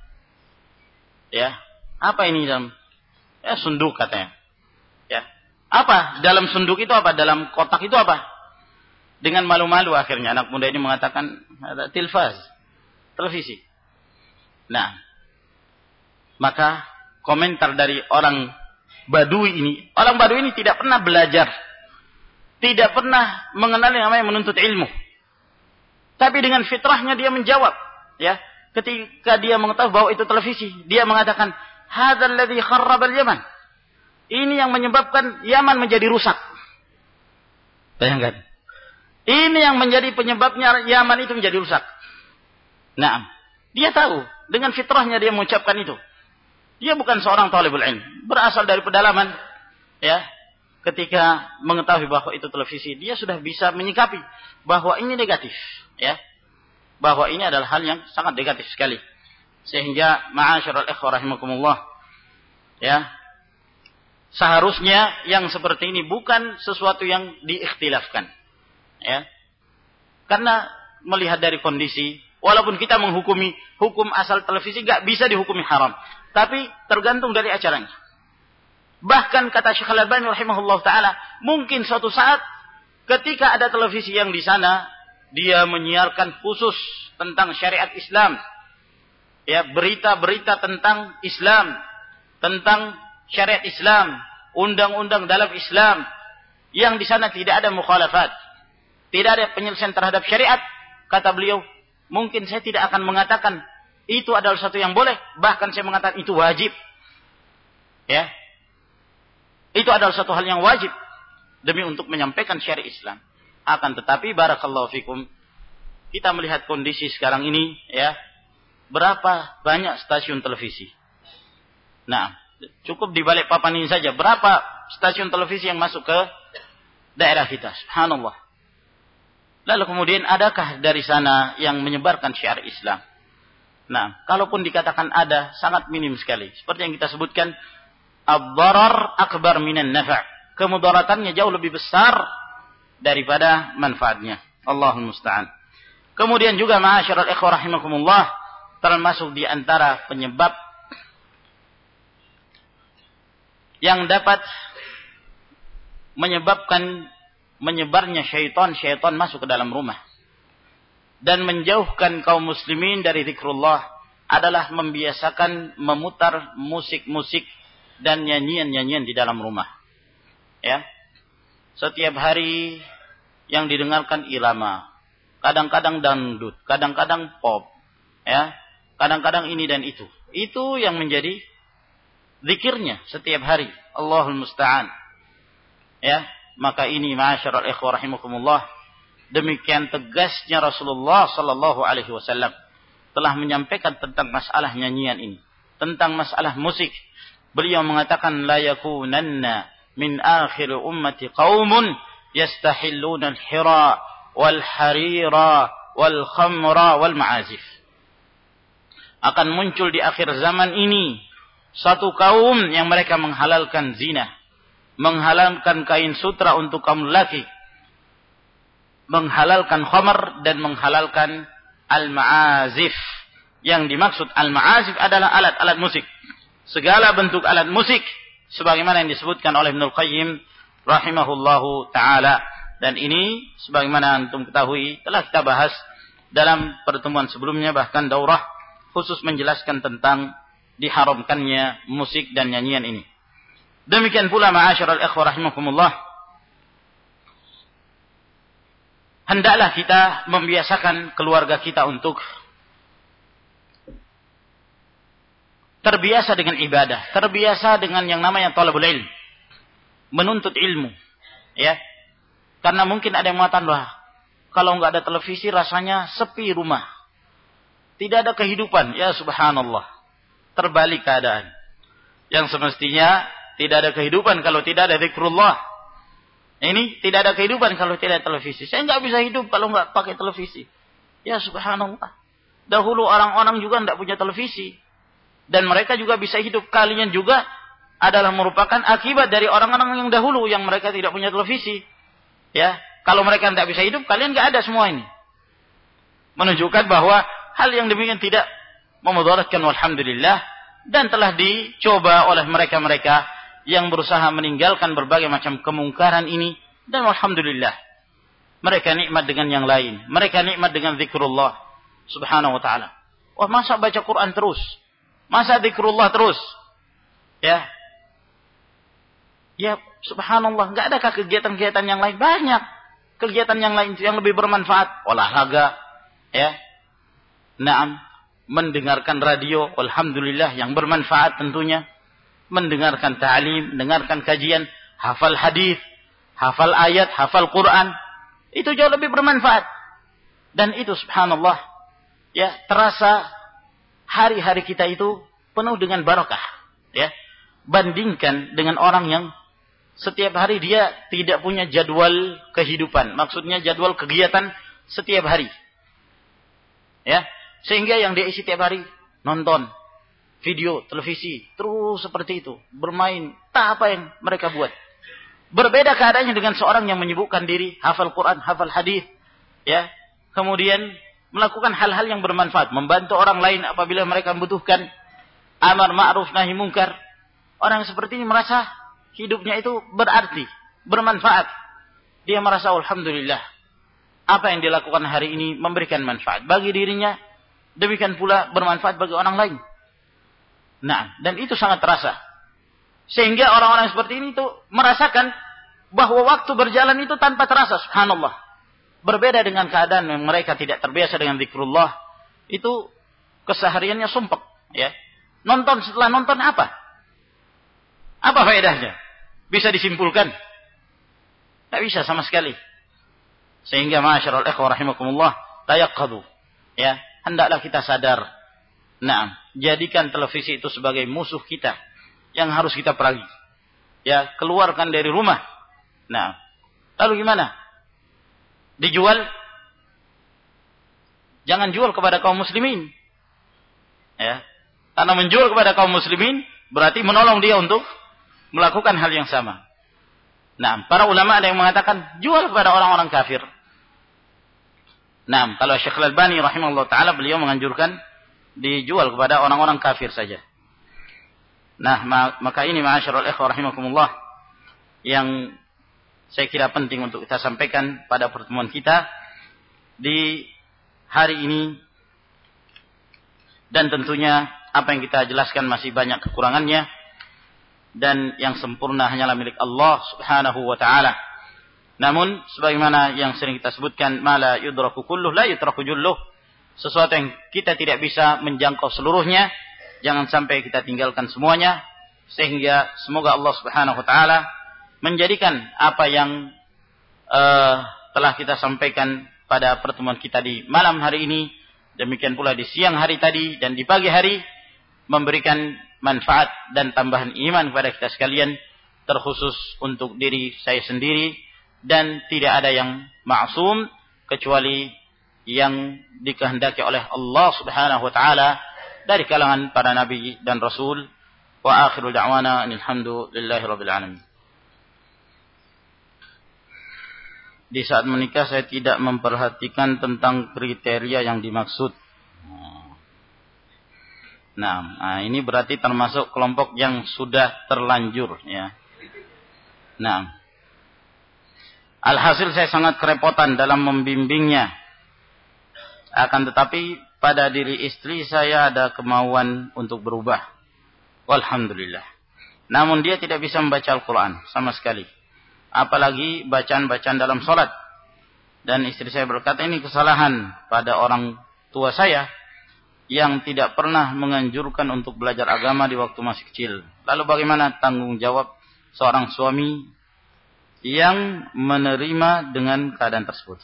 Ya, apa ini dalam? Ya, sunduk katanya. Ya, apa dalam sunduk itu apa? Dalam kotak itu apa? Dengan malu-malu akhirnya anak muda ini mengatakan ada tilfaz, televisi. Nah, maka komentar dari orang Badui ini tidak pernah belajar, tidak pernah mengenal yang namanya menuntut ilmu. Tapi dengan fitrahnya dia menjawab, ya. Ketika dia mengetahui bahwa itu televisi, dia mengatakan, "Hadzal ladzi kharrabal Yaman." Ini yang menyebabkan Yaman menjadi rusak. Bayangkan. Ini yang menjadi penyebabnya Yaman itu menjadi rusak. Nah, dia tahu, dengan fitrahnya dia mengucapkan itu. Dia bukan seorang talibul ilm, berasal dari pedalaman, ya. Ketika mengetahui bahwa itu televisi, dia sudah bisa menyikapi bahwa ini negatif, ya. Bahwa ini adalah hal yang sangat negatif sekali. Sehingga ma'asyiral ikhwah rahimakumullah, ya. Seharusnya yang seperti ini bukan sesuatu yang diikhtilafkan, ya. Karena melihat dari kondisi, walaupun kita menghukumi hukum asal televisi enggak bisa dihukumi haram, tapi tergantung dari acaranya. Bahkan kata Syekh Al-Albani rahimahullah ta'ala, mungkin suatu saat ketika ada televisi yang di sana, dia menyiarkan khusus tentang syariat Islam. Ya, berita-berita tentang Islam, tentang syariat Islam, undang-undang dalam Islam, yang di sana tidak ada mukhalafat, tidak ada penyelesaian terhadap syariat. Kata beliau, mungkin saya tidak akan mengatakan itu adalah satu yang boleh, bahkan saya mengatakan itu wajib. Ya. Itu adalah satu hal yang wajib demi untuk menyampaikan syariat Islam. Akan tetapi barakallahu fikum, kita melihat kondisi sekarang ini, ya, berapa banyak stasiun televisi. Nah, cukup di balik papan ini saja berapa stasiun televisi yang masuk ke daerah kita, subhanallah. Lalu kemudian adakah dari sana yang menyebarkan syiar Islam? Nah, kalaupun dikatakan ada, sangat minim sekali. Seperti yang kita sebutkan, ad-darar akbar minan nafa'. Kemudaratannya jauh lebih besar daripada manfaatnya. Allahul musta'an. Kemudian juga ma'asyiral ikhwah rahimakumullah, termasuk di antara penyebab yang dapat menyebabkan menyebarnya syaitan masuk ke dalam rumah dan menjauhkan kaum muslimin dari zikrullah adalah membiasakan memutar musik-musik dan nyanyian-nyanyian di dalam rumah. Ya. Setiap hari yang didengarkan irama, kadang-kadang dangdut, kadang-kadang pop, ya. Kadang-kadang ini dan itu. Itu yang menjadi zikirnya setiap hari. Allahul musta'an. Ya, maka ini ma'asyiral ikhwah rahimakumullah, demikian tegasnya Rasulullah sallallahu alaihi wasallam telah menyampaikan tentang masalah nyanyian ini, tentang masalah musik. Beliau mengatakan la yakunanna min akhir ummati qaumun yastahilluna al-hira wal harira wal khamra wal ma'azif. Akan muncul di akhir zaman ini satu kaum yang mereka menghalalkan zina, menghalalkan kain sutra untuk kaum lelaki, menghalalkan khamar dan menghalalkan al-ma'azif. Yang dimaksud al-ma'azif adalah alat-alat musik segala bentuk alat musik sebagaimana yang disebutkan oleh Ibnu Qayyim rahimahullahu taala. Dan ini sebagaimana antum ketahui telah kita bahas dalam pertemuan sebelumnya, bahkan daurah khusus menjelaskan tentang diharamkannya musik dan nyanyian ini. Demikian pula ma'asyiral ikhwah rahimakumullah, hendaklah kita membiasakan keluarga kita untuk terbiasa dengan ibadah, terbiasa dengan yang namanya talabul ilm, menuntut ilmu, ya. Karena mungkin ada yang mengatakan, wah, kalau enggak ada televisi rasanya sepi rumah, tidak ada kehidupan. Ya subhanallah, terbalik keadaan. Yang semestinya tidak ada kehidupan kalau tidak ada zikrullah. Ini tidak ada kehidupan kalau tidak ada televisi. Saya enggak bisa hidup kalau enggak pakai televisi. Ya subhanallah. Dahulu orang-orang juga enggak punya televisi. Dan mereka juga bisa hidup. Kalian juga adalah merupakan akibat dari orang-orang yang dahulu yang mereka tidak punya televisi. Ya, kalau mereka tidak bisa hidup, kalian enggak ada semua ini. Menunjukkan bahwa hal yang demikian tidak memudaratkan, walhamdulillah, dan telah dicoba oleh mereka-mereka yang berusaha meninggalkan berbagai macam kemungkaran ini, dan alhamdulillah mereka nikmat dengan yang lain. Mereka nikmat dengan zikrullah subhanahu wa ta'ala. Wah, masa baca Quran terus? Masa zikrullah terus? Ya, subhanallah, enggak adakah kegiatan-kegiatan yang lain? Banyak kegiatan yang lain yang lebih bermanfaat. Olahraga, ya. Naam, mendengarkan radio, alhamdulillah, yang bermanfaat tentunya. Mendengarkan ta'lim, mendengarkan kajian, hafal hadis, hafal ayat, hafal Quran. Itu jauh lebih bermanfaat. Dan itu subhanallah, ya, terasa hari-hari kita itu penuh dengan barakah, ya. Bandingkan dengan orang yang setiap hari dia tidak punya jadwal kehidupan. Maksudnya jadwal kegiatan setiap hari. Ya, sehingga yang dia isi setiap hari nonton video, televisi, terus seperti itu, bermain, tak apa yang mereka buat. Berbeda keadaannya dengan seorang yang menyibukkan diri hafal Quran, hafal hadis, ya. Kemudian melakukan hal-hal yang bermanfaat, membantu orang lain apabila mereka membutuhkan, amar ma'ruf nahi mungkar. Orang seperti ini merasa hidupnya itu berarti, bermanfaat. Dia merasa alhamdulillah, apa yang dilakukan hari ini memberikan manfaat bagi dirinya, demikian pula bermanfaat bagi orang lain. Nah, dan itu sangat terasa. Sehingga orang-orang seperti ini itu merasakan bahwa waktu berjalan itu tanpa terasa, subhanallah. Berbeda dengan keadaan yang mereka tidak terbiasa dengan zikrullah, itu kesehariannya sumpek, ya. Nonton, setelah nonton apa? Apa faedahnya? Bisa disimpulkan? Tak bisa sama sekali. Sehingga ma'asyiral ikhwah rahimakumullah, tayaqqadu, ya, hendaklah kita sadar. Nah, jadikan televisi itu sebagai musuh kita yang harus kita perangi. Ya, keluarkan dari rumah. Nah, lalu gimana? Dijual? Jangan jual kepada kaum muslimin. Ya. Karena menjual kepada kaum muslimin berarti menolong dia untuk melakukan hal yang sama. Nah, para ulama ada yang mengatakan jual kepada orang-orang kafir. Nah, kalau Syekh Al-Albani rahimahullah ta'ala, beliau menganjurkan dijual kepada orang-orang kafir saja. Nah, maka ini ma'asyiral ikhwah rahimakumullah yang saya kira penting untuk kita sampaikan pada pertemuan kita di hari ini. Dan tentunya apa yang kita jelaskan masih banyak kekurangannya, dan yang sempurna hanyalah milik Allah subhanahu wa ta'ala. Namun sebagaimana yang sering kita sebutkan, ma la yudraku kulluh la yutraku julluh, sesuatu yang kita tidak bisa menjangkau seluruhnya, jangan sampai kita tinggalkan semuanya. Sehingga semoga Allah subhanahu wa ta'ala menjadikan apa yang telah kita sampaikan pada pertemuan kita di malam hari ini, demikian pula di siang hari tadi dan di pagi hari, memberikan manfaat dan tambahan iman kepada kita sekalian, terkhusus untuk diri saya sendiri. Dan tidak ada yang ma'sum kecuali yang dikehendaki oleh Allah subhanahu wa ta'ala dari kalangan para nabi dan rasul. Wa akhiru da'wana alhamdulillahi rabbil alamin. Di saat menikah saya tidak memperhatikan tentang kriteria yang dimaksud. Nah, ini berarti termasuk kelompok yang sudah terlanjur, ya. Nah, alhasil saya sangat kerepotan dalam membimbingnya. Akan tetapi pada diri istri saya ada kemauan untuk berubah. Walhamdulillah. Namun dia tidak bisa membaca Al-Quran sama sekali. Apalagi bacaan-bacaan dalam sholat. Dan istri saya berkata, ini kesalahan pada orang tua saya yang tidak pernah menganjurkan untuk belajar agama di waktu masih kecil. Lalu bagaimana tanggung jawab seorang suami yang menerima dengan keadaan tersebut?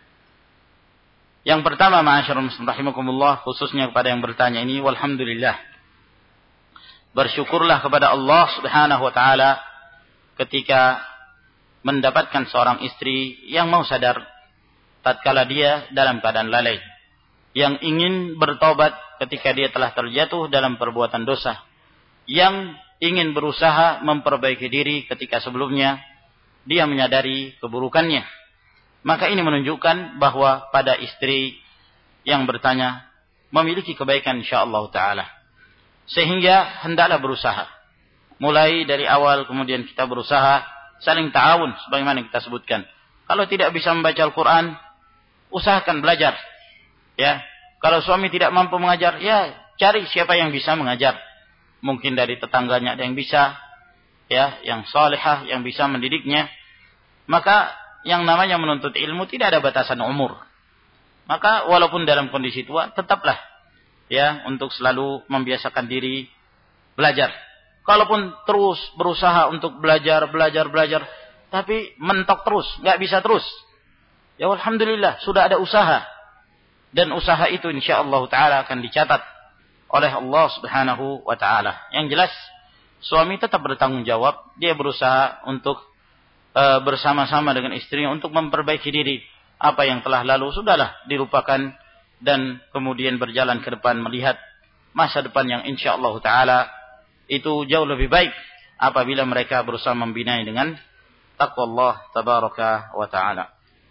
Yang pertama, ma'asyiral muslimin rahimakumullah, khususnya kepada yang bertanya ini, walhamdulillah, bersyukurlah kepada Allah Subhanahu wa taala ketika mendapatkan seorang istri yang mau sadar tatkala dia dalam keadaan lalai, yang ingin bertobat ketika dia telah terjatuh dalam perbuatan dosa, yang ingin berusaha memperbaiki diri ketika sebelumnya dia menyadari keburukannya. Maka ini menunjukkan bahwa pada istri yang bertanya memiliki kebaikan insyaallah taala. Sehingga hendaklah berusaha. Mulai dari awal kemudian kita berusaha saling ta'awun sebagaimana kita sebutkan. Kalau tidak bisa membaca Al-Qur'an, usahakan belajar. Ya. Kalau suami tidak mampu mengajar, ya cari siapa yang bisa mengajar. Mungkin dari tetangganya ada yang bisa, ya, yang salihah yang bisa mendidiknya. Maka yang namanya menuntut ilmu tidak ada batasan umur. Maka walaupun dalam kondisi tua, tetaplah ya untuk selalu membiasakan diri belajar. Kalaupun terus berusaha untuk belajar, tapi mentok terus, nggak bisa terus. Ya alhamdulillah, sudah ada usaha. Dan usaha itu insyaallah taala akan dicatat oleh Allah Subhanahu wa taala. Yang jelas, suami tetap bertanggung jawab, dia berusaha untuk bersama-sama dengan istrinya untuk memperbaiki diri. Apa yang telah lalu sudahlah dilupakan dan kemudian berjalan ke depan melihat masa depan yang insyaallah taala itu jauh lebih baik apabila mereka berusaha membinai dengan taqwa Allah tabaraka wa taala.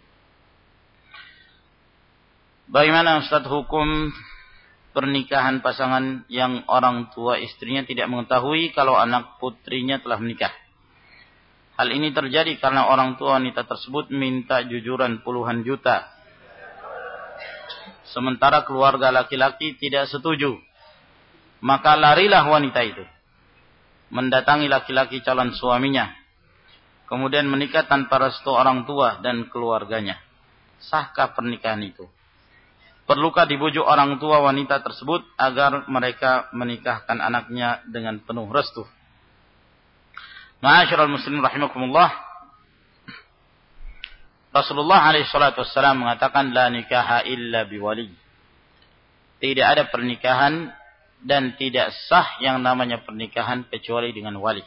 Bagaimana Ustaz hukum pernikahan pasangan yang orang tua istrinya tidak mengetahui kalau anak putrinya telah menikah? Hal ini terjadi karena orang tua wanita tersebut minta jujuran puluhan juta. Sementara keluarga laki-laki tidak setuju. Maka larilah wanita itu mendatangi laki-laki calon suaminya. Kemudian menikah tanpa restu orang tua dan keluarganya. Sahkah pernikahan itu? Perlukah dibujuk orang tua wanita tersebut agar mereka menikahkan anaknya dengan penuh restu? Ma'asyiral muslimin rahimakumullah. Rasulullah alaihi salatu wassalam mengatakan la nikaha illa biwali. Tidak ada pernikahan dan tidak sah yang namanya pernikahan kecuali dengan wali.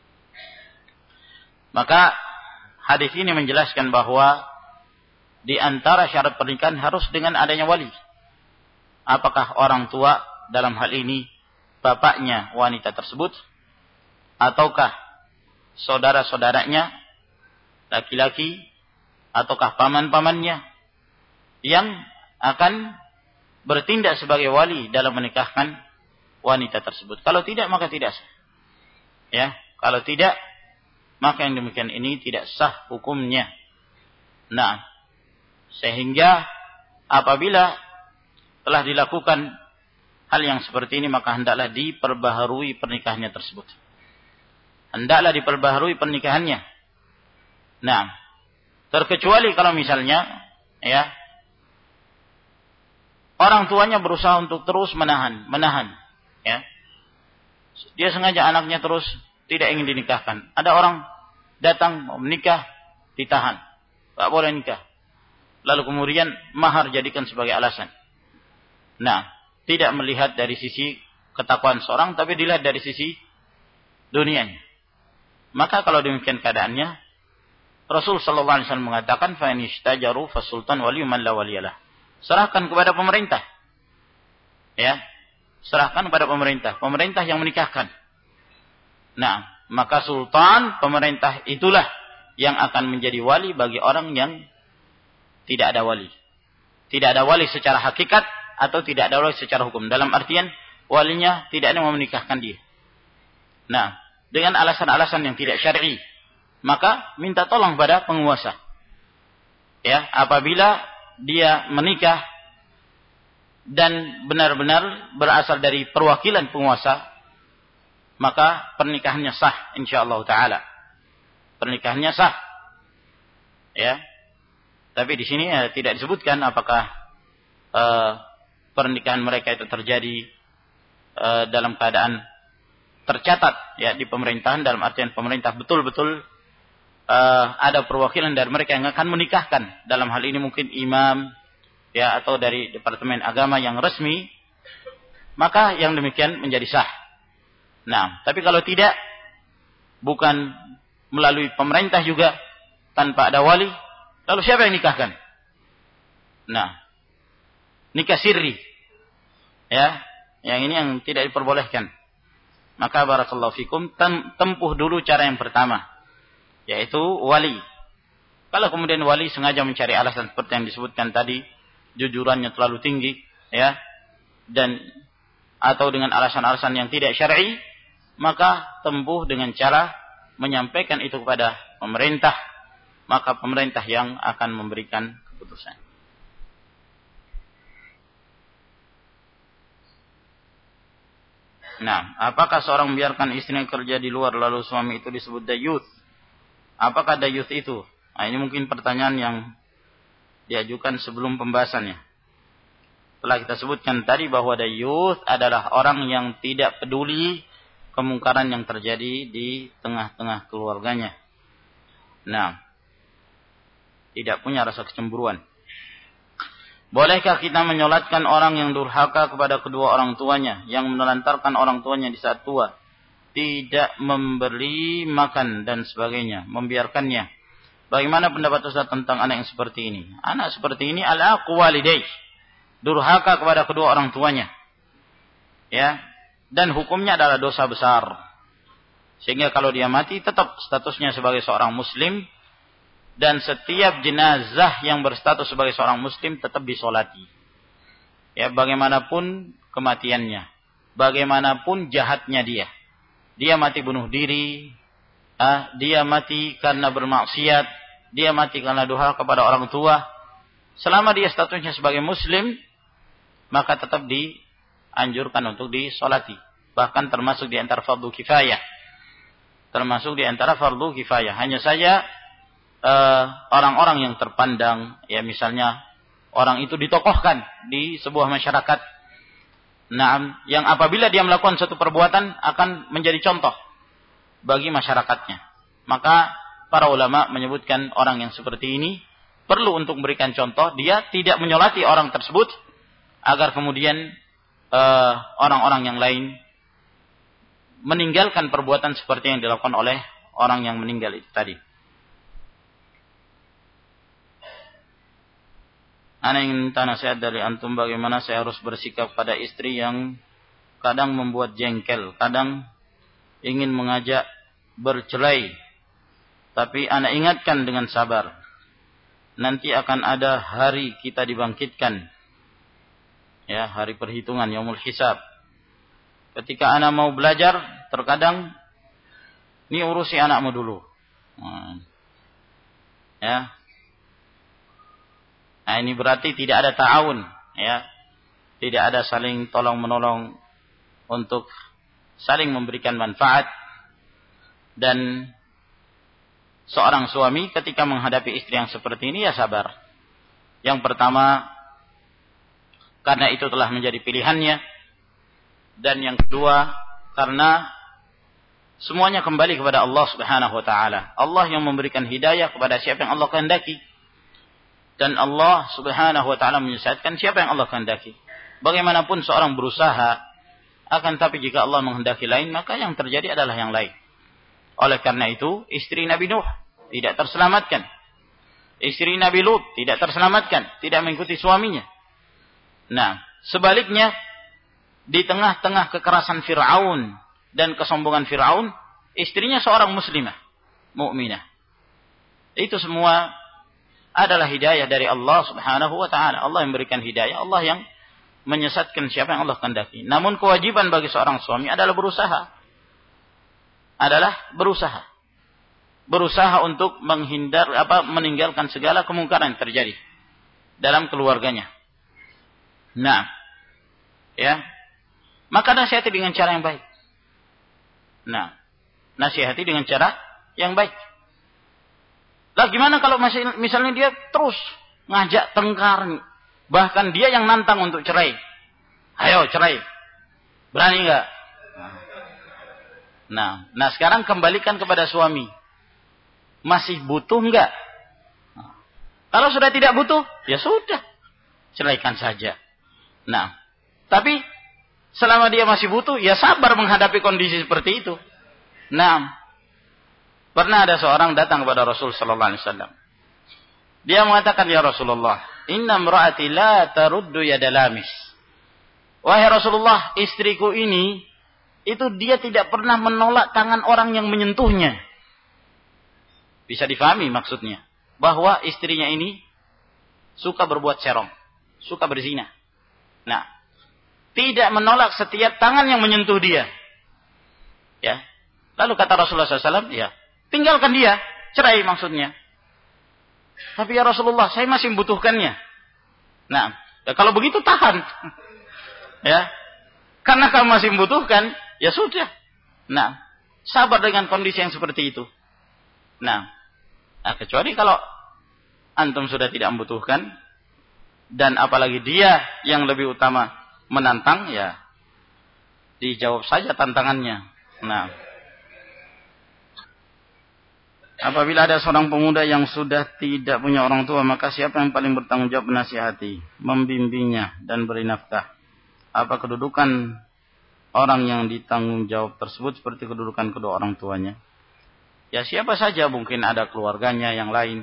Maka hadis ini menjelaskan bahwa di antara syarat pernikahan harus dengan adanya wali. Apakah orang tua dalam hal ini bapaknya wanita tersebut ataukah saudara-saudaranya laki-laki ataukah paman-pamannya yang akan bertindak sebagai wali dalam menikahkan wanita tersebut. Kalau tidak maka tidak sah. Ya, kalau tidak maka yang demikian ini tidak sah hukumnya. Nah, sehingga apabila telah dilakukan hal yang seperti ini maka hendaklah diperbaharui pernikahannya tersebut. Hendaklah diperbaharui pernikahannya. Nah, terkecuali kalau misalnya ya orang tuanya berusaha untuk terus menahan, ya. Dia sengaja anaknya terus tidak ingin dinikahkan. Ada orang datang mau menikah, ditahan. Tak boleh nikah. Lalu kemudian mahar jadikan sebagai alasan. Nah, tidak melihat dari sisi ketakwaan seorang, tapi dilihat dari sisi dunianya. Maka kalau demikian keadaannya, Rasul sallallahu alaihi wasallam mengatakan fa in istajaru fasultan waliyuman la waliyalah. Serahkan kepada pemerintah. Ya. Serahkan kepada pemerintah, pemerintah yang menikahkan. Nah, maka sultan pemerintah itulah yang akan menjadi wali bagi orang yang tidak ada wali. Tidak ada wali secara hakikat atau tidak ada wali secara hukum. Dalam artian walinya tidak ada yang menikahkan dia. Nah, dengan alasan-alasan yang tidak syar'i, maka minta tolong pada penguasa. Ya, apabila dia menikah dan benar-benar berasal dari perwakilan penguasa, maka pernikahannya sah insyaallah taala. Pernikahannya sah. Ya. Tapi di sini tidak disebutkan apakah pernikahan mereka itu terjadi dalam keadaan tercatat ya di pemerintahan, dalam artian pemerintah betul-betul ada perwakilan dari mereka yang akan menikahkan. Dalam hal ini mungkin imam ya atau dari departemen agama yang resmi, maka yang demikian menjadi sah. Nah, tapi kalau tidak, bukan melalui pemerintah juga, tanpa ada wali, lalu siapa yang nikahkan? Nah, nikah sirri. Ya, yang ini yang tidak diperbolehkan. Maka barakallahu fikum, tempuh dulu cara yang pertama, yaitu wali. Kalau kemudian wali sengaja mencari alasan seperti yang disebutkan tadi, jujurannya terlalu tinggi, ya, dan atau dengan alasan-alasan yang tidak syar'i, maka tempuh dengan cara menyampaikan itu kepada pemerintah, maka pemerintah yang akan memberikan keputusan. Nah, apakah seorang membiarkan istrinya kerja di luar lalu suami itu disebut dayuth? Apakah dayuth itu? Nah, ini mungkin pertanyaan yang diajukan sebelum pembahasannya. Telah kita sebutkan tadi bahwa dayuth adalah orang yang tidak peduli kemungkaran yang terjadi di tengah-tengah keluarganya. Nah, tidak punya rasa kecemburuan. Bolehkah kita menyolatkan orang yang durhaka kepada kedua orang tuanya, yang menelantarkan orang tuanya di saat tua, tidak memberi makan dan sebagainya, membiarkannya? Bagaimana pendapat Ustaz tentang anak yang seperti ini? Anak seperti ini al-aqu walidayh, durhaka kepada kedua orang tuanya. Ya, dan hukumnya adalah dosa besar. Sehingga kalau dia mati tetap statusnya sebagai seorang muslim, dan setiap jenazah yang berstatus sebagai seorang muslim tetap disolati. Ya, bagaimanapun kematiannya, bagaimanapun jahatnya dia. Dia mati bunuh diri, dia mati karena bermaksiat, dia mati karena durhaka kepada orang tua. Selama dia statusnya sebagai muslim, maka tetap dianjurkan untuk disolati. Bahkan termasuk di antara fardu kifayah. Termasuk di antara fardu kifayah. Hanya saja orang-orang yang terpandang, ya misalnya orang itu ditokohkan di sebuah masyarakat, nah, yang apabila dia melakukan suatu perbuatan akan menjadi contoh bagi masyarakatnya, maka para ulama menyebutkan orang yang seperti ini perlu untuk memberikan contoh. Dia tidak menyolati orang tersebut agar kemudian orang-orang yang lain meninggalkan perbuatan seperti yang dilakukan oleh orang yang meninggal itu tadi. Ana ingin minta nasihat dari antum, bagaimana saya harus bersikap pada istri yang kadang membuat jengkel, kadang ingin mengajak bercerai, tapi ana ingatkan dengan sabar, nanti akan ada hari kita dibangkitkan, ya, hari perhitungan, yaumul hisab. Ketika ana mau belajar, terkadang ini urusi anakmu dulu, ya. Nah, ini berarti tidak ada ta'awun, ya. Tidak ada saling tolong-menolong untuk saling memberikan manfaat. Dan seorang suami ketika menghadapi istri yang seperti ini, ya sabar. Yang pertama, karena itu telah menjadi pilihannya. Dan yang kedua, karena semuanya kembali kepada Allah Subhanahu wa taala. Allah yang memberikan hidayah kepada siapa yang Allah kehendaki. Dan Allah Subhanahu wa taala menyesatkan siapa yang Allah kehendaki. Bagaimanapun seorang berusaha, akan tapi jika Allah menghendaki lain, maka yang terjadi adalah yang lain. Oleh karena itu, istri Nabi Nuh tidak terselamatkan. Istri Nabi Lut tidak terselamatkan, tidak mengikuti suaminya. Nah, sebaliknya, di tengah-tengah kekerasan Fir'aun dan kesombongan Fir'aun, istrinya seorang muslimah, mukminah. Itu semua adalah hidayah dari Allah Subhanahu wa taala. Allah yang memberikan hidayah, Allah yang menyesatkan siapa yang Allah kehendaki. Namun kewajiban bagi seorang suami adalah berusaha untuk meninggalkan segala kemungkaran yang terjadi dalam keluarganya. Nah, ya. Maka nasihati dengan cara yang baik. Nah, nasihati dengan cara yang baik. Lah gimana kalau misalnya dia terus ngajak tengkar, bahkan dia yang nantang untuk cerai. Ayo cerai. Berani enggak? Nah sekarang kembalikan kepada suami. Masih butuh enggak? Kalau sudah tidak butuh, ya sudah. Ceraikan saja. Nah, tapi selama dia masih butuh, ya sabar menghadapi kondisi seperti itu. Nah, pernah ada seorang datang kepada Rasul sallallahu alaihi wasallam. Dia mengatakan, "Ya Rasulullah, inna imra'ati la taruddu yada lamis." Wahai Rasulullah, istriku ini itu dia tidak pernah menolak tangan orang yang menyentuhnya. Bisa difahami maksudnya, bahwa istrinya ini suka berbuat serong, suka berzina. Nah, tidak menolak setiap tangan yang menyentuh dia. Ya. Lalu kata Rasulullah SAW, ya, tinggalkan dia, cerai maksudnya. Tapi ya Rasulullah, saya masih membutuhkannya. Nah, ya kalau begitu tahan. Ya. Karena kamu masih membutuhkan, ya sudah. Nah, sabar dengan kondisi yang seperti itu. Nah, kecuali kalau antum sudah tidak membutuhkan, dan apalagi dia yang lebih utama menantang, ya dijawab saja tantangannya. Nah, apabila ada seorang pemuda yang sudah tidak punya orang tua, maka siapa yang paling bertanggung jawab menasihati, membimbingnya, dan beri nafkah? Apa kedudukan orang yang ditanggung jawab tersebut seperti kedudukan kedua orang tuanya? Ya siapa saja, mungkin ada keluarganya yang lain.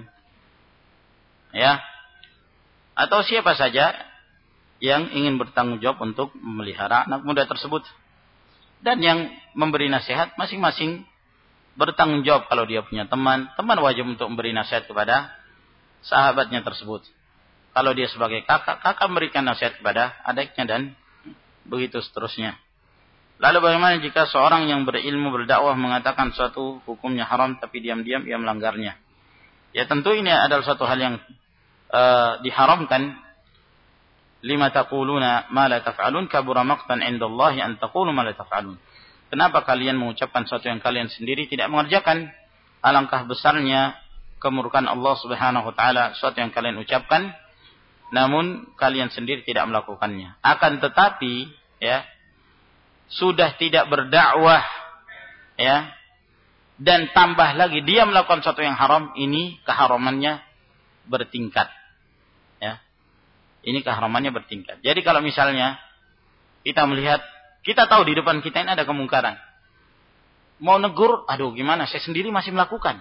Ya. Atau siapa saja yang ingin bertanggung jawab untuk memelihara anak muda tersebut. Dan yang memberi nasihat masing-masing bertanggung jawab. Kalau dia punya teman wajib untuk memberi nasihat kepada sahabatnya tersebut. Kalau dia sebagai kakak memberikan nasihat kepada adiknya, dan begitu seterusnya. Lalu bagaimana jika seorang yang berilmu berdakwah mengatakan suatu hukumnya haram tapi diam-diam ia melanggarnya? Ya tentu ini adalah suatu hal yang diharamkan. Lima taquluna ma la taf'alun kabura maqtan 'indallahi an taqulu ma la taf'alun. Kenapa kalian mengucapkan sesuatu yang kalian sendiri tidak mengerjakan? Alangkah besarnya kemurkaan Allah Subhanahu wa taala sesuatu yang kalian ucapkan namun kalian sendiri tidak melakukannya. Akan tetapi ya sudah tidak berdakwah ya dan tambah lagi dia melakukan sesuatu yang haram, ini keharamannya bertingkat. Ya. Ini keharamannya bertingkat. Jadi kalau misalnya kita melihat, kita tahu di depan kita ini ada kemungkaran. Mau negur, aduh gimana, saya sendiri masih melakukan.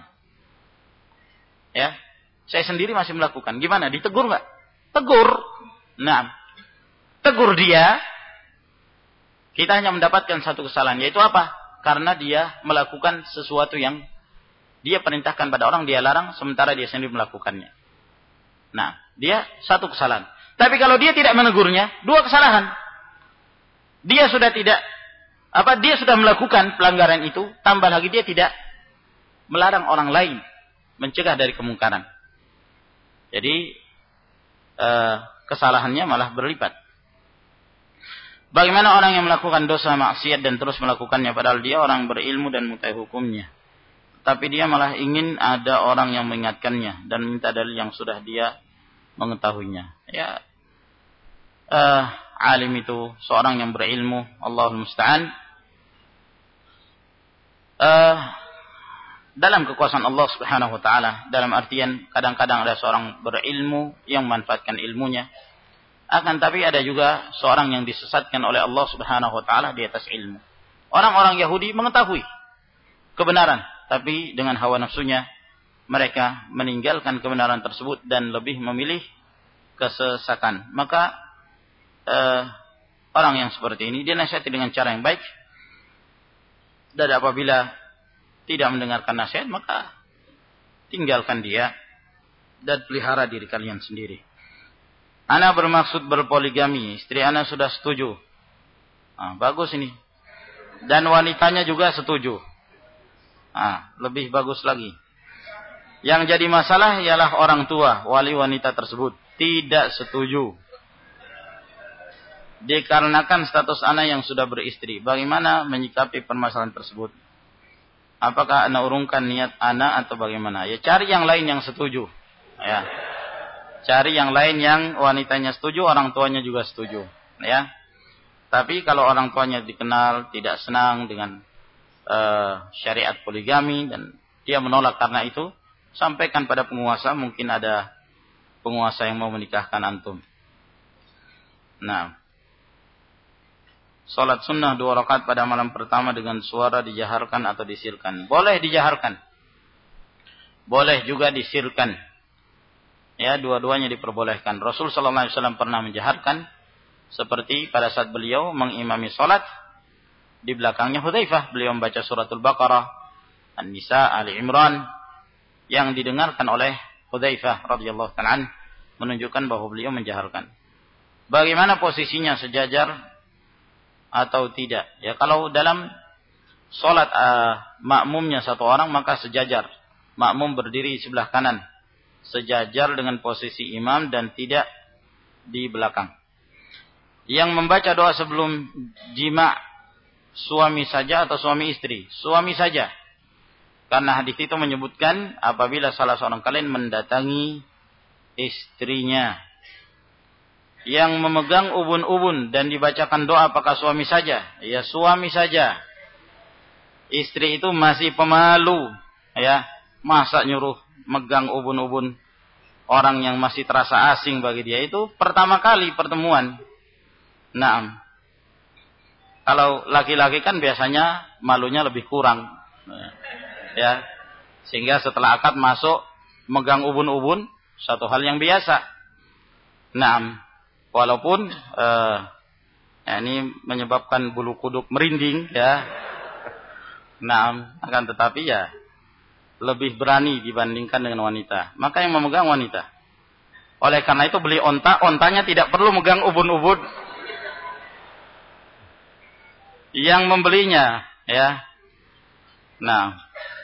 Ya. Saya sendiri masih melakukan. Gimana? Ditegur enggak? Tegur. Nah, tegur dia, kita hanya mendapatkan satu kesalahan, yaitu apa? Karena dia melakukan sesuatu yang dia perintahkan pada orang, dia larang, sementara dia sendiri melakukannya. Nah, dia satu kesalahan. Tapi kalau dia tidak menegurnya, dua kesalahan. Dia sudah dia sudah melakukan pelanggaran itu, tambah lagi dia tidak melarang orang lain, mencegah dari kemungkaran. Jadi kesalahannya malah berlipat. Bagaimana orang yang melakukan dosa maksiat dan terus melakukannya padahal dia orang berilmu dan mengetahui hukumnya, tapi dia malah ingin ada orang yang mengingatkannya dan minta dalil yang sudah dia mengetahuinya. Ya, alim itu seorang yang berilmu, Allahul musta'an. Dalam kekuasaan Allah Subhanahu wa taala, dalam artian kadang-kadang ada seorang berilmu yang memanfaatkan ilmunya, akan tapi ada juga seorang yang disesatkan oleh Allah Subhanahu wa taala di atas ilmu. Orang-orang Yahudi mengetahui kebenaran, tapi dengan hawa nafsunya mereka meninggalkan kebenaran tersebut dan lebih memilih kesesatan. Maka orang yang seperti ini dia nasihati dengan cara yang baik. Dan apabila tidak mendengarkan nasihat, maka tinggalkan dia dan pelihara diri kalian sendiri. Ana bermaksud berpoligami, istri ana sudah setuju. Bagus ini. Dan wanitanya juga setuju. Lebih bagus lagi. Yang jadi masalah ialah orang tua wali wanita tersebut tidak setuju. Dikarenakan status ana yang sudah beristri, bagaimana menyikapi permasalahan tersebut? Apakah ana urungkan niat ana atau bagaimana? Ya cari yang lain yang setuju. Ya. Cari yang lain yang wanitanya setuju, orang tuanya juga setuju. Ya. Tapi kalau orang tuanya dikenal tidak senang dengan syariat poligami dan dia menolak karena itu, sampaikan pada penguasa, mungkin ada penguasa yang mau menikahkan antum. Nah, salat sunnah 2 rakaat pada malam pertama dengan suara dijaharkan atau disirkan. Boleh dijaharkan. Boleh juga disirkan. Ya, dua-duanya diperbolehkan. Rasul sallallahu alaihi wasallam pernah menjaharkan seperti pada saat beliau mengimami salat di belakangnya Hudzaifah, beliau membaca suratul Baqarah, An-Nisa, Ali Imran yang didengarkan oleh Hudzaifah radhiyallahu ta'ala menunjukkan bahwa beliau menjaharkan. Bagaimana posisinya, sejajar atau tidak? Ya, kalau dalam salat makmumnya satu orang maka sejajar. Makmum berdiri di sebelah kanan, sejajar dengan posisi imam dan tidak di belakang. Yang membaca doa sebelum jima, suami saja atau suami istri? Suami saja. Karena hadis itu menyebutkan apabila salah seorang kalian mendatangi istrinya yang memegang ubun-ubun dan dibacakan doa, apakah suami saja? Ya, suami saja. Istri itu masih pemalu, ya. Masa nyuruh megang ubun-ubun orang yang masih terasa asing bagi dia? Itu pertama kali pertemuan. Nah, kalau laki-laki kan biasanya malunya lebih kurang. Ya, sehingga setelah akad masuk megang ubun-ubun satu hal yang biasa. Nah, walaupun ini menyebabkan bulu kuduk merinding, ya. Nah, akan tetapi ya lebih berani dibandingkan dengan wanita. Maka yang memegang wanita. Oleh karena itu beli onta, ontanya tidak perlu megang ubun-ubun. Yang membelinya, ya. Nah,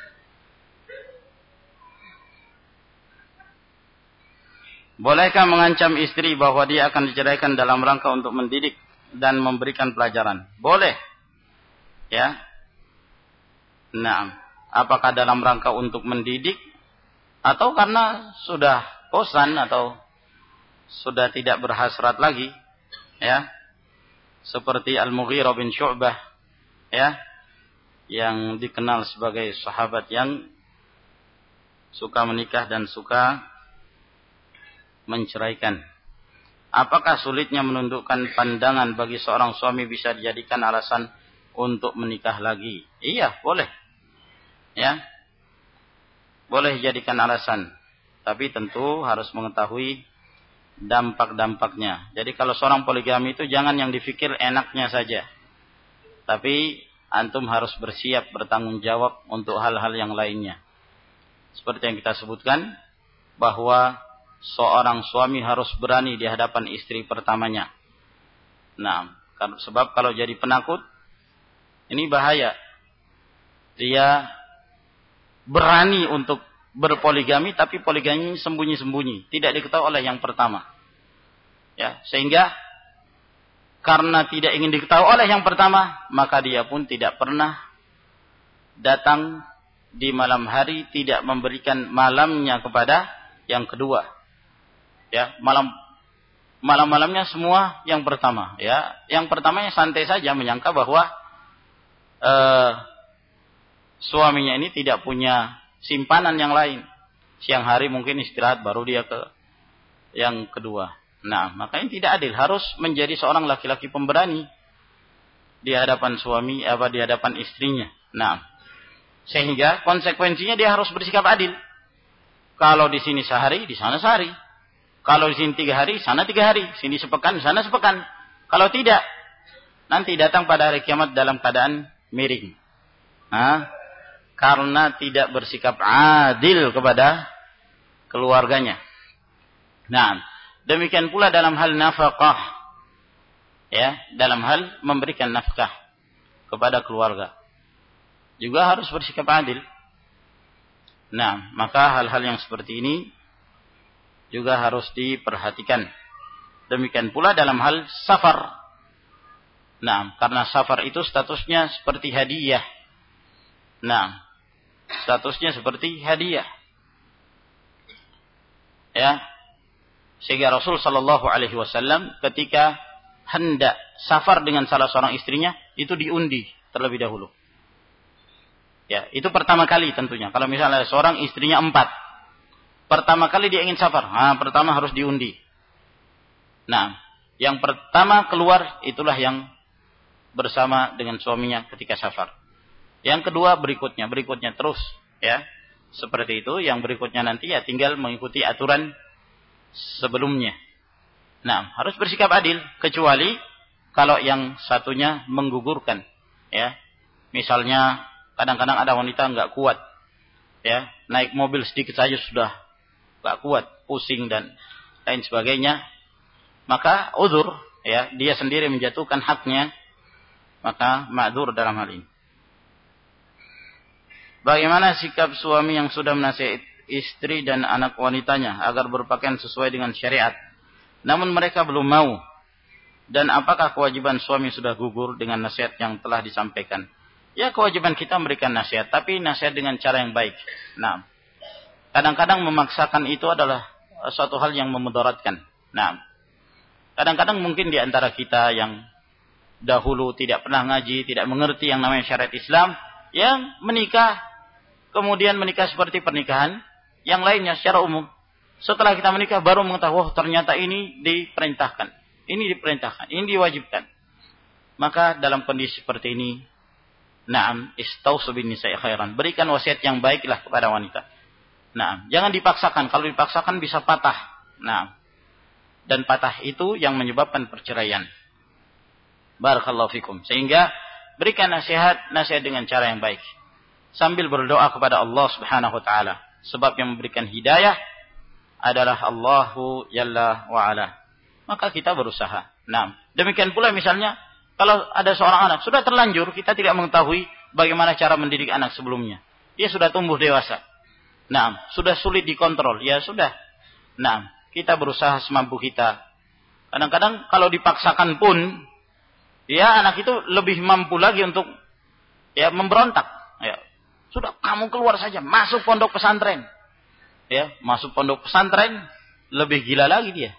bolehkah mengancam istri bahwa dia akan diceraikan dalam rangka untuk mendidik dan memberikan pelajaran? Boleh. Ya. Nah, apakah dalam rangka untuk mendidik atau karena sudah bosan atau sudah tidak berhasrat lagi? Ya. Seperti Al-Mughirah bin Syu'bah, ya, yang dikenal sebagai sahabat yang suka menikah dan suka menceraikan. Apakah sulitnya menundukkan pandangan bagi seorang suami bisa dijadikan alasan untuk menikah lagi? Iya, boleh. Ya. Boleh dijadikan alasan. Tapi tentu harus mengetahui dampak-dampaknya. Jadi kalau seorang poligami itu jangan yang dipikir enaknya saja. Tapi antum harus bersiap bertanggung jawab untuk hal-hal yang lainnya. Seperti yang kita sebutkan, bahwa seorang suami harus berani di hadapan istri pertamanya. Nah, sebab kalau jadi penakut, ini bahaya. Dia berani untuk berpoligami, tapi poligami sembunyi-sembunyi, tidak diketahui oleh yang pertama. Ya, sehingga karena tidak ingin diketahui oleh yang pertama, maka dia pun tidak pernah datang di malam hari, tidak memberikan malamnya kepada yang kedua. Ya, malam-malamnya semua yang pertama, ya. Yang pertamanya santai saja menyangka bahwa suaminya ini tidak punya simpanan yang lain. Siang hari mungkin istirahat, baru dia ke yang kedua. Nah, makanya tidak adil, harus menjadi seorang laki-laki pemberani di hadapan suami, di hadapan istrinya. Nah, sehingga konsekuensinya dia harus bersikap adil. Kalau di sini sehari, di sana sehari. Kalau di sini 3 hari, sana 3 hari. Sini sepekan, sana sepekan. Kalau tidak, nanti datang pada hari kiamat dalam keadaan miring. Nah, karena tidak bersikap adil kepada keluarganya. Nah, Demikian pula dalam hal nafkah, ya, dalam hal memberikan nafkah kepada keluarga juga harus bersikap adil. Nah, maka hal-hal yang seperti ini juga harus diperhatikan. Demikian pula dalam hal safar. Nah, karena safar itu statusnya seperti hadiah. Nah, statusnya seperti hadiah. Ya. Sehingga Rasul sallallahu alaihi wasallam ketika hendak safar dengan salah seorang istrinya itu diundi terlebih dahulu. Ya, itu pertama kali tentunya. Kalau misalnya seorang istrinya 4, pertama kali dia ingin safar, pertama harus diundi. Nah, yang pertama keluar itulah yang bersama dengan suaminya ketika safar. Yang kedua berikutnya terus, ya. Seperti itu, yang berikutnya nanti ya tinggal mengikuti aturan sebelumnya. Nah, harus bersikap adil kecuali kalau yang satunya menggugurkan, ya. Misalnya kadang-kadang ada wanita enggak kuat, ya, naik mobil sedikit saja sudah enggak kuat, pusing dan lain sebagainya. Maka uzur, ya, dia sendiri menjatuhkan haknya, maka ma'dzur dalam hal ini. Bagaimana sikap suami yang sudah menasihati istri dan anak wanitanya agar berpakaian sesuai dengan syariat, namun mereka belum mau? Dan apakah kewajiban suami sudah gugur dengan nasihat yang telah disampaikan? Ya, kewajiban kita memberikan nasihat, tapi nasihat dengan cara yang baik. Nah, kadang-kadang memaksakan itu adalah suatu hal yang memudaratkan. Nah, kadang-kadang mungkin di antara kita yang dahulu tidak pernah ngaji, tidak mengerti yang namanya syariat Islam, yang menikah, kemudian menikah seperti pernikahan yang lainnya secara umum. Setelah kita menikah baru mengetahui, ternyata ini diperintahkan, ini diwajibkan. Maka dalam kondisi seperti ini, na'am, istausu bin nisa'i khairan. Berikan wasiat yang baiklah kepada wanita. Na'am, jangan dipaksakan. Kalau dipaksakan bisa patah. Na'am. Dan patah itu yang menyebabkan perceraian. Barakallahu fikum. Sehingga berikan nasihat dengan cara yang baik. Sambil berdoa kepada Allah Subhanahu wa taala. Sebab yang memberikan hidayah adalah Allahu Jalla wa Ala. Maka kita berusaha. Nah, demikian pula misalnya kalau ada seorang anak sudah terlanjur, kita tidak mengetahui bagaimana cara mendidik anak sebelumnya. Dia sudah tumbuh dewasa. Nah, sudah sulit dikontrol. Ya sudah. Nah, kita berusaha semampu kita. Kadang-kadang kalau dipaksakan pun, ya anak itu lebih mampu lagi untuk ya memberontak. Ya, sudah kamu keluar saja, masuk pondok pesantren. Ya, masuk pondok pesantren lebih gila lagi dia.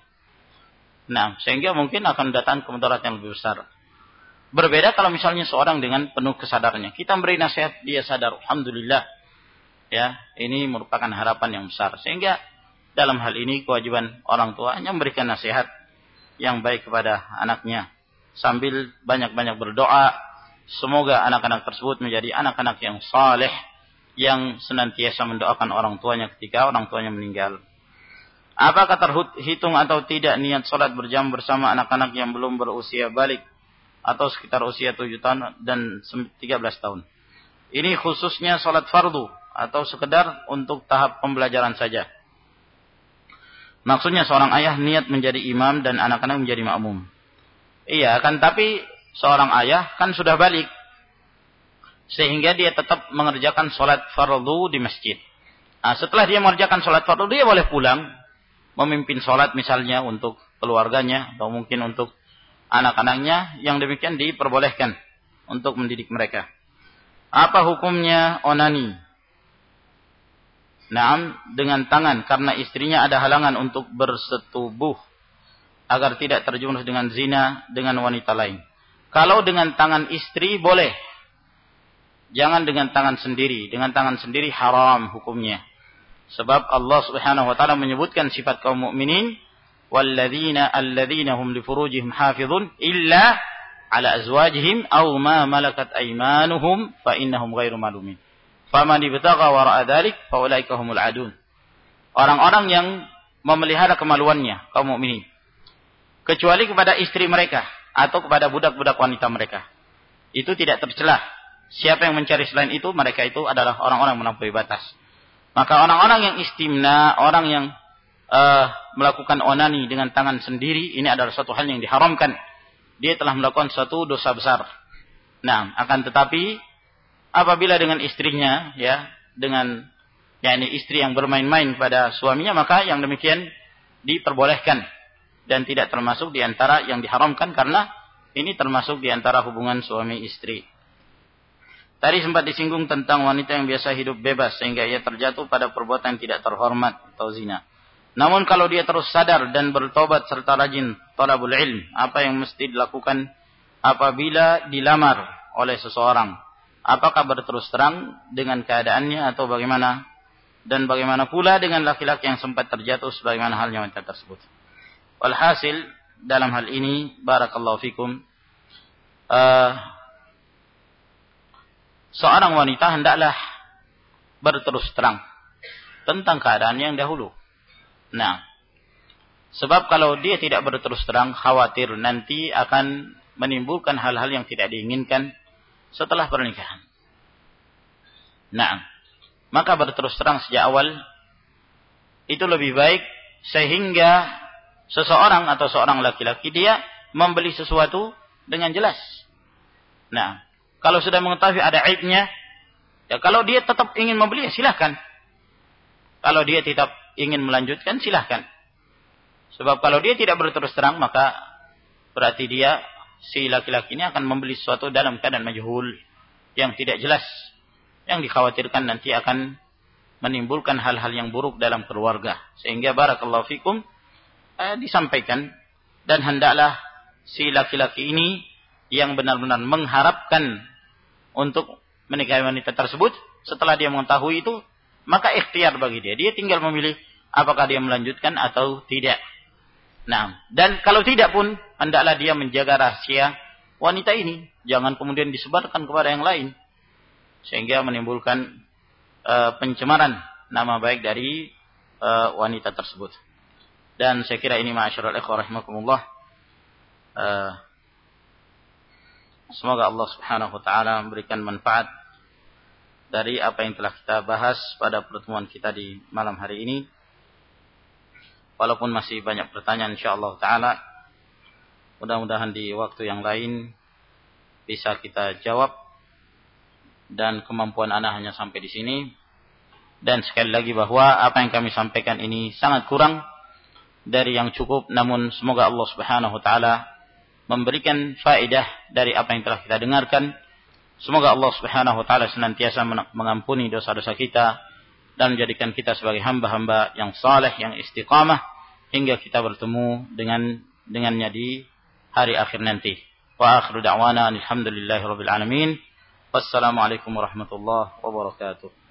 Nah, sehingga mungkin akan datang kemudaratan yang lebih besar. Berbeda kalau misalnya seorang dengan penuh kesadarannya. Kita beri nasihat, dia sadar, alhamdulillah. Ya, ini merupakan harapan yang besar. Sehingga dalam hal ini kewajiban orang tua hanya memberikan nasihat yang baik kepada anaknya. Sambil banyak-banyak berdoa, semoga anak-anak tersebut menjadi anak-anak yang saleh, yang senantiasa mendoakan orang tuanya ketika orang tuanya meninggal. Apakah terhitung atau tidak niat sholat berjamaah bersama anak-anak yang belum berusia balik atau sekitar usia 7 tahun dan 13 tahun? Ini khususnya sholat fardu atau sekedar untuk tahap pembelajaran saja? Maksudnya seorang ayah niat menjadi imam dan anak-anak menjadi makmum. Iya kan, tapi seorang ayah kan sudah balik, sehingga dia tetap mengerjakan sholat fardu di masjid. Nah, setelah dia mengerjakan sholat fardu, dia boleh pulang memimpin sholat misalnya untuk keluarganya atau mungkin untuk anak-anaknya. Yang demikian diperbolehkan untuk mendidik mereka. Apa hukumnya onani? Naam, dengan tangan karena istrinya ada halangan untuk bersetubuh agar tidak terjerumus dengan zina dengan wanita lain. Kalau dengan tangan istri boleh. Jangan dengan tangan sendiri. Dengan tangan sendiri haram hukumnya. Sebab Allah Subhanahu wa taala menyebutkan sifat kaum mukminin, walladzina hum li furujihim hafizun illa ala azwajihim aw ma malakat aymanuhum fa innahum ghairu malumin. Faman ibtagha wara'a dzalik fa ulaika humul adun. Orang-orang yang memelihara kemaluannya kaum mukminin, kecuali kepada istri mereka atau kepada budak-budak wanita mereka, itu tidak tercelah. Siapa yang mencari selain itu, mereka itu adalah orang-orang yang melampaui batas. Maka orang-orang yang istimna, orang yang melakukan onani dengan tangan sendiri, ini adalah suatu hal yang diharamkan. Dia telah melakukan suatu dosa besar. Nah, akan tetapi apabila dengan istrinya, ya, dengan yakni istri yang bermain-main pada suaminya, maka yang demikian diperbolehkan dan tidak termasuk di antara yang diharamkan, karena ini termasuk di antara hubungan suami istri. Tadi sempat disinggung tentang wanita yang biasa hidup bebas sehingga ia terjatuh pada perbuatan yang tidak terhormat atau zina. Namun kalau dia terus sadar dan bertobat serta rajin thalabul ilm, apa yang mesti dilakukan apabila dilamar oleh seseorang? Apakah berterus terang dengan keadaannya atau bagaimana? Dan bagaimana pula dengan laki-laki yang sempat terjatuh sebagaimana halnya wanita tersebut? Walhasil dalam hal ini, barakallahu fikum, seorang wanita hendaklah berterus terang tentang keadaannya yang dahulu. Nah, sebab kalau dia tidak berterus terang, khawatir nanti akan menimbulkan hal-hal yang tidak diinginkan setelah pernikahan. Nah, maka berterus terang sejak awal itu lebih baik, sehingga seseorang atau seorang laki-laki dia membeli sesuatu dengan jelas. Nah, kalau sudah mengetahui ada aibnya, ya kalau dia tetap ingin membeli, ya silahkan. Kalau dia tetap ingin melanjutkan, silahkan. Sebab kalau dia tidak berterus terang, maka berarti dia, si laki-laki ini akan membeli sesuatu dalam keadaan majhul, yang tidak jelas, yang dikhawatirkan nanti akan menimbulkan hal-hal yang buruk dalam keluarga. Sehingga barakallahu fikum, disampaikan, dan hendaklah si laki-laki ini yang benar-benar mengharapkan untuk menikahi wanita tersebut, setelah dia mengetahui itu, maka ikhtiar bagi dia. Dia tinggal memilih apakah dia melanjutkan atau tidak. Nah, dan kalau tidak pun, hendaklah dia menjaga rahasia wanita ini. Jangan kemudian disebarkan kepada yang lain, sehingga menimbulkan pencemaran nama baik dari wanita tersebut. Dan saya kira ini ma'asyiral ikhwah rahimakumullah, semoga Allah Subhanahu wa taala memberikan manfaat dari apa yang telah kita bahas pada pertemuan kita di malam hari ini. Walaupun masih banyak pertanyaan, insyaallah taala mudah-mudahan di waktu yang lain bisa kita jawab. Dan kemampuan ana hanya sampai di sini. Dan sekali lagi bahwa apa yang kami sampaikan ini sangat kurang dari yang cukup, namun semoga Allah Subhanahu wa taala memberikan faedah dari apa yang telah kita dengarkan. Semoga Allah Subhanahu wa taala senantiasa mengampuni dosa-dosa kita dan menjadikan kita sebagai hamba-hamba yang saleh, yang istiqamah hingga kita bertemu dengannya di hari akhir nanti. Wa akhiru da'wana alhamdulillahirabbil alamin. Wassalamualaikum warahmatullahi wabarakatuh.